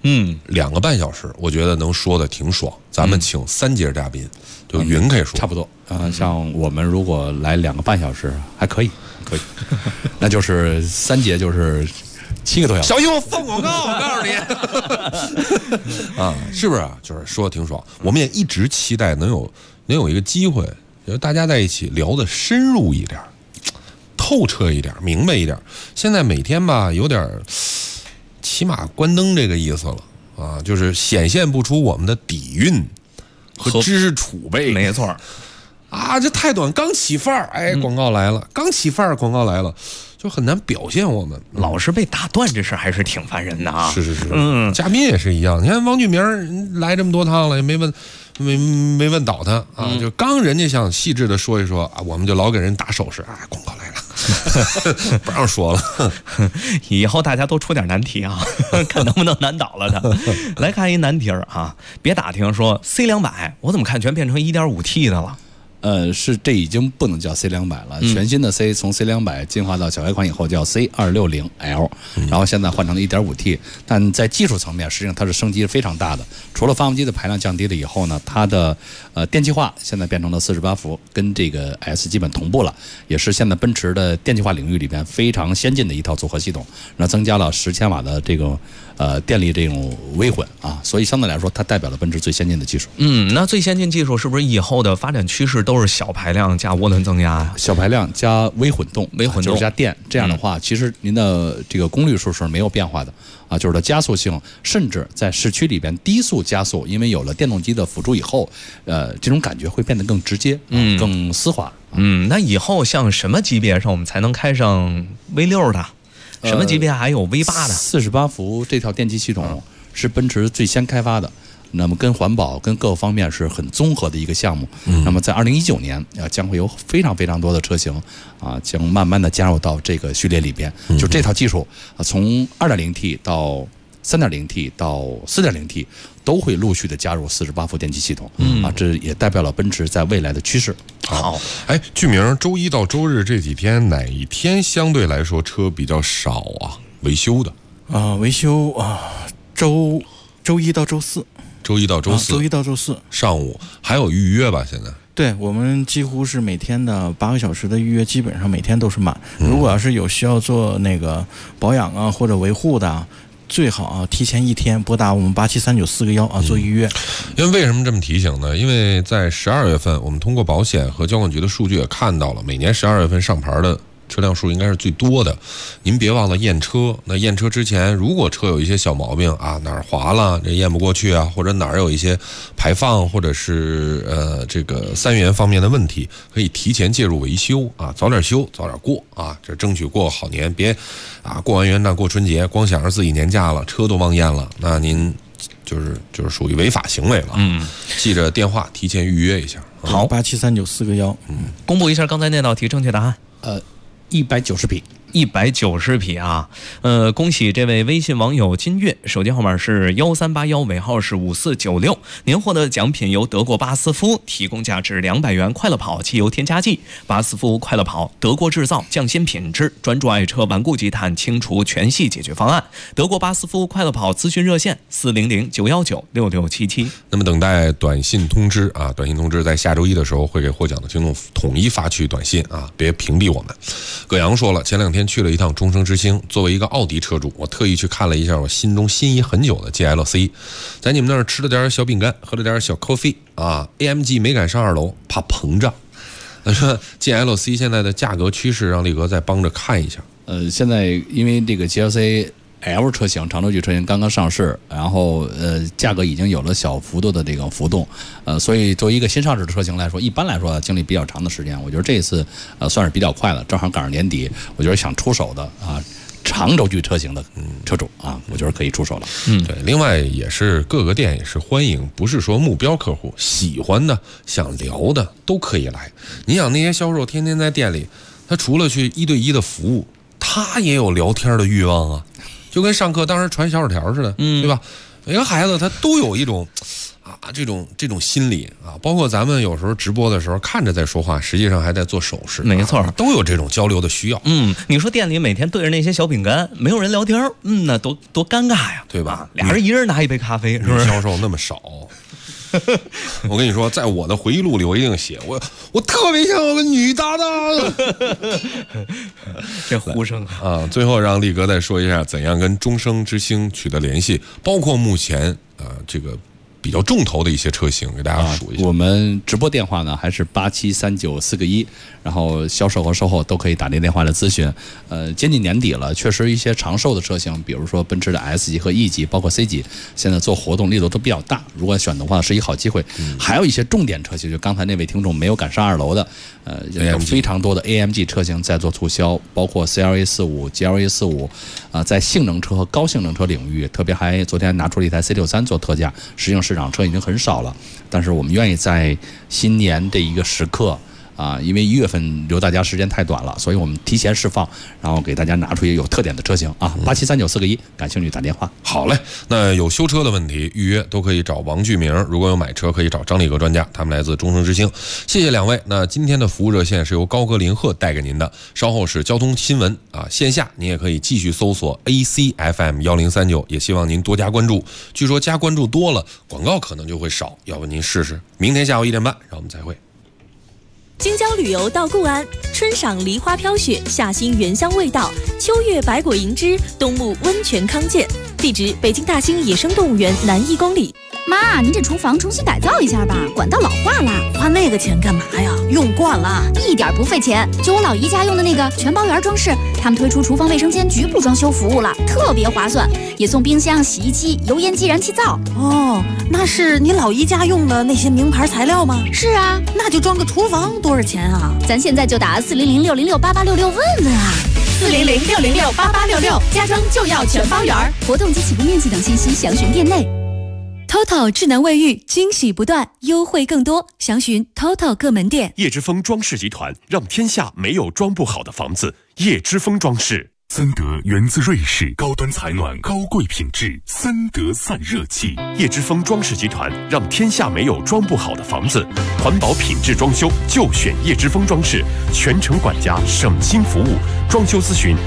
2个半小时，我觉得能说的挺爽。咱们请3节嘉宾，就云可以说差不多。像我们如果来2个半小时，还可以，那就是3节就是7个多小时。 小心我放广告，我告诉你啊，是不是啊？就是说的挺爽。我们也一直期待能有一个机会，就是大家在一起聊得深入一点。透彻一点，明白一点。现在每天吧，有点起码关灯这个意思了啊，就是显现不出我们的底蕴和知识储备。 没错啊，这太短，刚起范儿，哎，广告来了，刚起范儿，广告来了，就很难表现我们。 老是被打断，这事还是挺烦人的啊。 是，嘉宾也是一样。你看王俊明来这么多趟了，也没问倒他啊，就刚人家想细致的说一说啊，我们就老给人打手势，啊，广告来了，不让说了。 以后大家都出点难题啊，看能不能难倒了他。来看一难题啊，别打听说 C200，我怎么看全变成 1.5T 的了？ 是这已经不能叫 C200了，全新的 C 从 C200进化到小改款以后叫 C260L，然后现在换成了 1.5T， 但在技术层面实际上它是升级非常大的。除了发动机的排量降低了以后呢，它的电气化现在变成了48伏，跟这个 S 基本同步了，也是现在奔驰的电气化领域里边非常先进的一套组合系统，那增加了10千瓦的这个电力这种微混啊，所以相对来说它代表了奔驰最先进的技术。 那最先进技术是不是以后的发展趋势都是小排量加涡轮增压呀？ 小排量加微混动，就是加电，这样的话，其实您的这个功率数是没有变化的啊，就是它加速性，甚至在市区里边低速加速，因为有了电动机的辅助以后，这种感觉会变得更直接，更丝滑。 那以后像什么级别上我们才能开上 V6 的？什么级别还有 V8 的 ？48伏这套电机系统是奔驰最先开发的，那么跟环保跟各个方面是很综合的一个项目。那么在2019年将会有非常非常多的车型啊，将慢慢的加入到这个序列里边。就这套技术啊，从 2.0T 到 3.0T 到 4.0T 都会陆续的加入48伏电机系统。啊，这也代表了奔驰在未来的趋势。 好，哎，据名周一到周日这几天哪一天相对来说车比较少啊？维修的维修啊，周一到周四， 周一到周四上午还有预约吧？现在对，我们几乎是每天的8个小时的预约，基本上每天都是满。如果要是有需要做那个保养啊或者维护的，最好啊提前1天拨打我们873941啊做预约。 因为什么这么提醒呢？因为在12月份，我们通过保险和交管局的数据也看到了，每年12月份上牌的车辆数应该是最多的。您别忘了验车，那验车之前，如果车有一些小毛病啊，哪儿滑了这验不过去啊，或者哪儿有一些排放或者是这个3元方面的问题，可以提前介入维修啊，早点修早点过啊，这争取过个好年。别啊过完元旦过春节，光想着自己年假了，车都忘验了，那您就是属于违法行为了。记着电话提前预约一下。 好 ，873941。 公布一下刚才那道题正确答案。 190匹。 190匹啊！恭喜这位微信网友金月，手机号码是1381，尾号是5496。您获得奖品由德国巴斯夫提供价值200元快乐跑汽油添加剂。巴斯夫快乐跑，德国制造，匠心品质，专注爱车顽固积碳清除全系解决方案。德国巴斯夫快乐跑咨询热线400-919-6677。 那么等待短信通知啊，短信通知在下周一的时候会给获奖的听众统一发去短信啊，别屏蔽我们。葛阳说了，前2天去了一趟中升之星，作为一个奥迪车主，我特意去看了一下我心中心仪很久的 GLC， 在你们那儿吃了点小饼干，喝了点小 coffee 啊 ，AMG 没敢上2楼，怕膨胀。那说 GLC 现在的价格趋势，让力哥再帮着看一下。 现在因为这个 GLC L 车型长轴距车型刚刚上市，然后价格已经有了小幅度的这个浮动，所以作为一个新上市的车型来说，一般来说经历比较长的时间，我觉得这一次算是比较快了，正好赶上年底，我觉得想出手的啊长轴距车型的车主啊，我觉得可以出手了。 对，另外也是各个店也是欢迎，不是说目标客户喜欢的想聊的都可以来。你想那些销售天天在店里，他除了去1对1的服务，他也有聊天的欲望啊。就跟上课当时传小纸条似的，对吧？每个孩子他都有一种啊，这种心理啊，包括咱们有时候直播的时候看着在说话，实际上还在做手势， 没错， 都有这种交流的需要。 你说店里每天对着那些小饼干，没有人聊天，那多尴尬呀， 对吧？ 俩人一人拿一杯咖啡，是不是？ 销售那么少。我跟你说，在我的回忆录里，我一定写我特别想有个女搭档。 这呼声啊！最后让力哥再说一下，怎样跟中升之星取得联系，包括目前这个比较重头的一些车型，给大家数一下。 我们直播电话呢还是8739-4个1，然后销售和售后都可以打这电话来咨询。接近年底了，确实一些长寿的车型，比如说奔驰的 S 级和 E 级，包括 C 级，现在做活动力度都比较大。如果选的话，是一好机会。还有一些重点车型，就刚才那位听众没有赶上2楼的，有非常多的 AMG 车型在做促销，包括 CLA45、GLA45，在性能车和高性能车领域，特别还昨天拿出了一台 C63 做特价，实行市场车已经很少了，但是我们愿意在新年这一个时刻因为1月份留大家时间太短了，所以我们提前释放，然后给大家拿出一个有特点的车型8739-4个1，感兴趣打电话。 好嘞，那有修车的问题预约都可以找王巨明，如果有买车可以找张力哥专家，他们来自中升之星。谢谢两位。那今天的服务热线是由高歌林鹤带给您的，稍后是交通新闻线下您也可以继续搜索 ACFM1039，也希望您多加关注。据说加关注多了，广告可能就会少，要不您试试。明天下午1点半，让我们再会。 京郊旅游到固安，春赏梨花飘雪，夏兴原香味道，秋月百果盈枝，冬沐温泉康健。地址：北京大兴野生动物园南1公里。 妈，您这厨房重新改造一下吧，管道老化了。 花那个钱干嘛呀？用惯了， 一点不费钱。就我老姨家用的那个全包圆装饰，他们推出厨房卫生间局部装修服务了，特别划算，也送冰箱、洗衣机、油烟机、燃气灶。 哦，那是你老姨家用的那些名牌材料吗？ 是啊， 那就装个厨房多少钱啊？ 咱现在就打400-606-8866问问啊。 400-606-8866，家装就要全包圆。 活动及起步面积等信息详询店内。 TOTO 智能卫浴，惊喜不断，优惠更多，详询 TOTO 各门店。 叶之峰装饰集团让天下没有装不好的房子。叶之峰装饰。 森德源自瑞士，高端采暖，高贵品质，森德散热器。 叶之峰装饰集团让天下没有装不好的房子。环保品质装修就选叶之峰装饰，全程管家，省心服务。装修咨询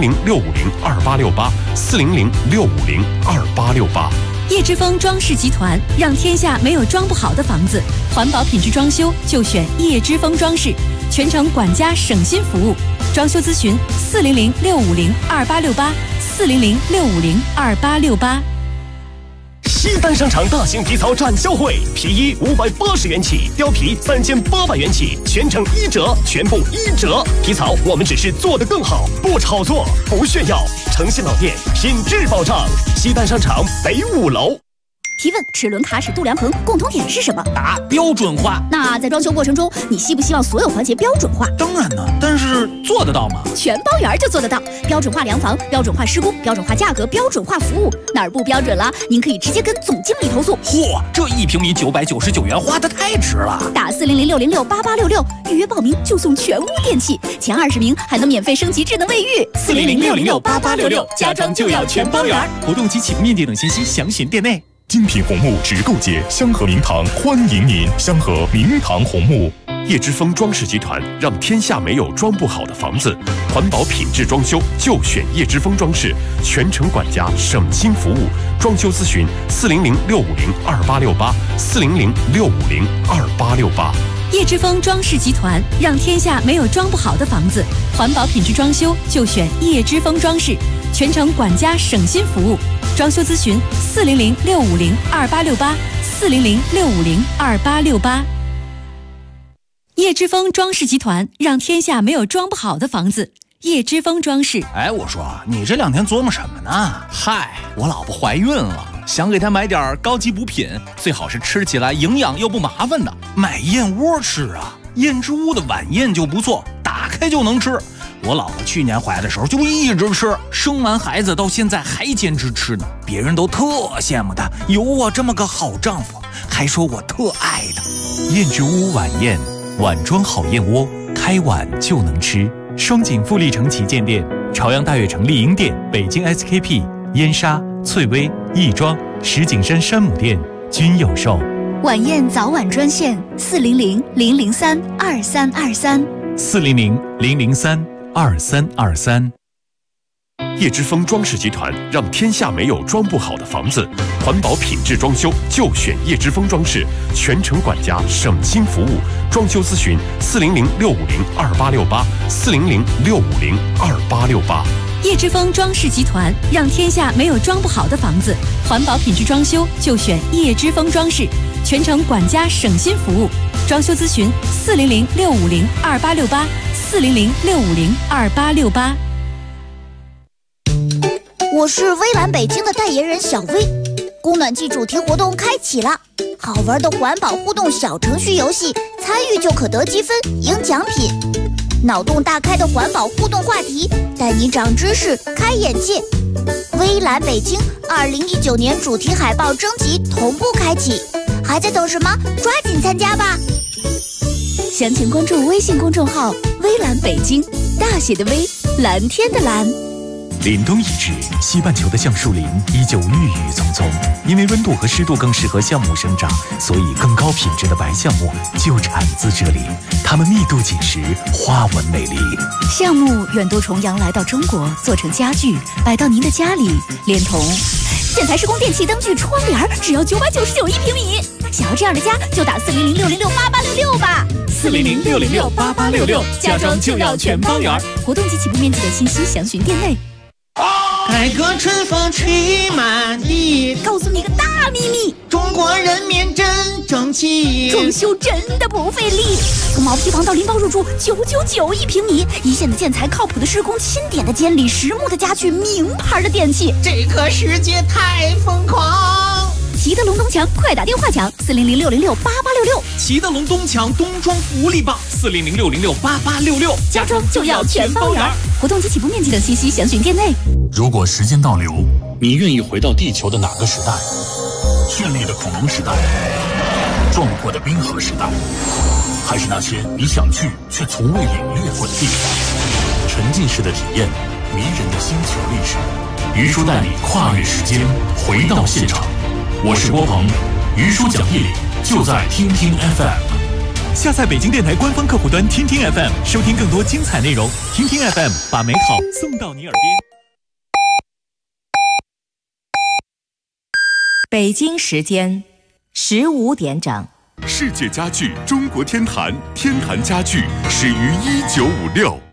400-650-2868，400-650-2868。 叶之峰装饰集团让天下没有装不好的房子，环保品质装修就选叶之峰装饰，全程管家省心服务。装修咨询400-650-2868，400-650-2868。 西单商场大型皮草展销会，皮衣580元起，貂皮3800元起，全程1折，全部1折。皮草我们只是做得更好，不炒作，不炫耀，诚信老店，品质保障。西单商场北5楼。 提问：齿轮、卡齿、度量衡共同点是什么？ 答：标准化。 那在装修过程中，你希不希望所有环节标准化？ 当然呢，但是做得到吗？ 全包圆就做得到，标准化量房、标准化施工、标准化价格、标准化服务，哪儿不标准了，您可以直接跟总经理投诉。 嚯，这1平米999元，花得太值了！ 打400-606-8866预约报名就送全屋电器，前20名还能免费升级智能卫浴。 400-606-8866，家装就要全包圆。 活动及起步面积等信息详询店内。 精品红木直购节，香河名堂欢迎您！香河名堂红木。 叶之峰装饰集团让天下没有装不好的房子。环保品质装修就选叶之峰装饰，全程管家，省心服务。装修咨询400-650-2868，400-650-2868。 叶之峰装饰集团让天下没有装不好的房子，环保品质装修就选叶之峰装饰，全程管家省心服务。装修咨询400-650-2868，400-650-2868。叶之峰装饰集团让天下没有装不好的房子，叶之峰装饰。 哎，我说你这2天琢磨什么呢？嗨，我老婆怀孕了，想给她买点高级补品，最好是吃起来营养又不麻烦的。买燕窝吃啊，燕之屋的晚宴就不错，打开就能吃。我老婆去年怀的时候就一直吃，生完孩子到现在还坚持吃呢，别人都特羡慕她有我这么个好丈夫，还说我特爱她。 燕之屋晚宴，碗装好燕窝，开碗就能吃。双井富力城旗舰店、朝阳大悦城丽婴店、北京 SKP、燕莎、翠微、亦庄、石景山山姆店、 均有售。 晚宴早晚专线 400-003-2323，400-003-2323。 叶之峰装饰集团让天下没有装不好的房子，环保品质装修就选叶之峰装饰，全程管家，省心服务。装修咨询400-650-2868，400-650-2868。 叶之峰装饰集团让天下没有装不好的房子，环保品质装修就选叶之峰装饰，全程管家，省心服务。装修咨询400-650-2868，400-650-2868。 我是微蓝北京的代言人小薇，供暖季主题活动开启了，好玩的环保互动小程序游戏，参与就可得积分赢奖品。脑洞大开的环保互动话题，带你长知识开眼界。微蓝北京2019年主题海报征集同步开启，还在等什么？抓紧参加吧！ 详情关注微信公众号微蓝北京，大写的微，蓝天的蓝。 凛冬已至，西半球的橡树林依旧郁郁葱葱。因为温度和湿度更适合橡木生长，所以更高品质的白橡木就产自这里。它们密度紧实，花纹美丽。 橡木远渡重洋来到中国，做成家具，摆到您的家里，连同建材施工电器、灯具、窗帘，只要999一平米。想要这样的家，就打400-606-8866吧。 400-606-8866，家装就要全方圆。 活动及起步面积的信息详询店内。 改革春风吹满地， 告诉你个大秘密， 中国人民真争气， 装修真的不费力。从毛坯房到拎包入住，999一平米，一线的建材，靠谱的施工，钦点的监理，实木的家具，名牌的电器， 这个世界太疯狂。 齐德龙东墙，快打电话抢400-606-8866。 齐德龙东墙冬装福利棒，400-606-8866， 家装就要全方圆。活动及起步面积等信息详询店内。 如果时间倒流，你愿意回到地球的哪个时代？绚丽的恐龙时代，壮阔的冰河时代，还是那些你想去却从未领略过的地方？沉浸式的体验，迷人的星球历史。于叔带你跨越时间，回到现场。我是郭鹏，于叔讲义理就在听听 FM。 下载北京电台官方客户端听听 FM， 收听更多精彩内容。听听 FM， 把美好送到你耳边。 北京时间15点整。 世界家具中国天坛，天坛家具始于1956。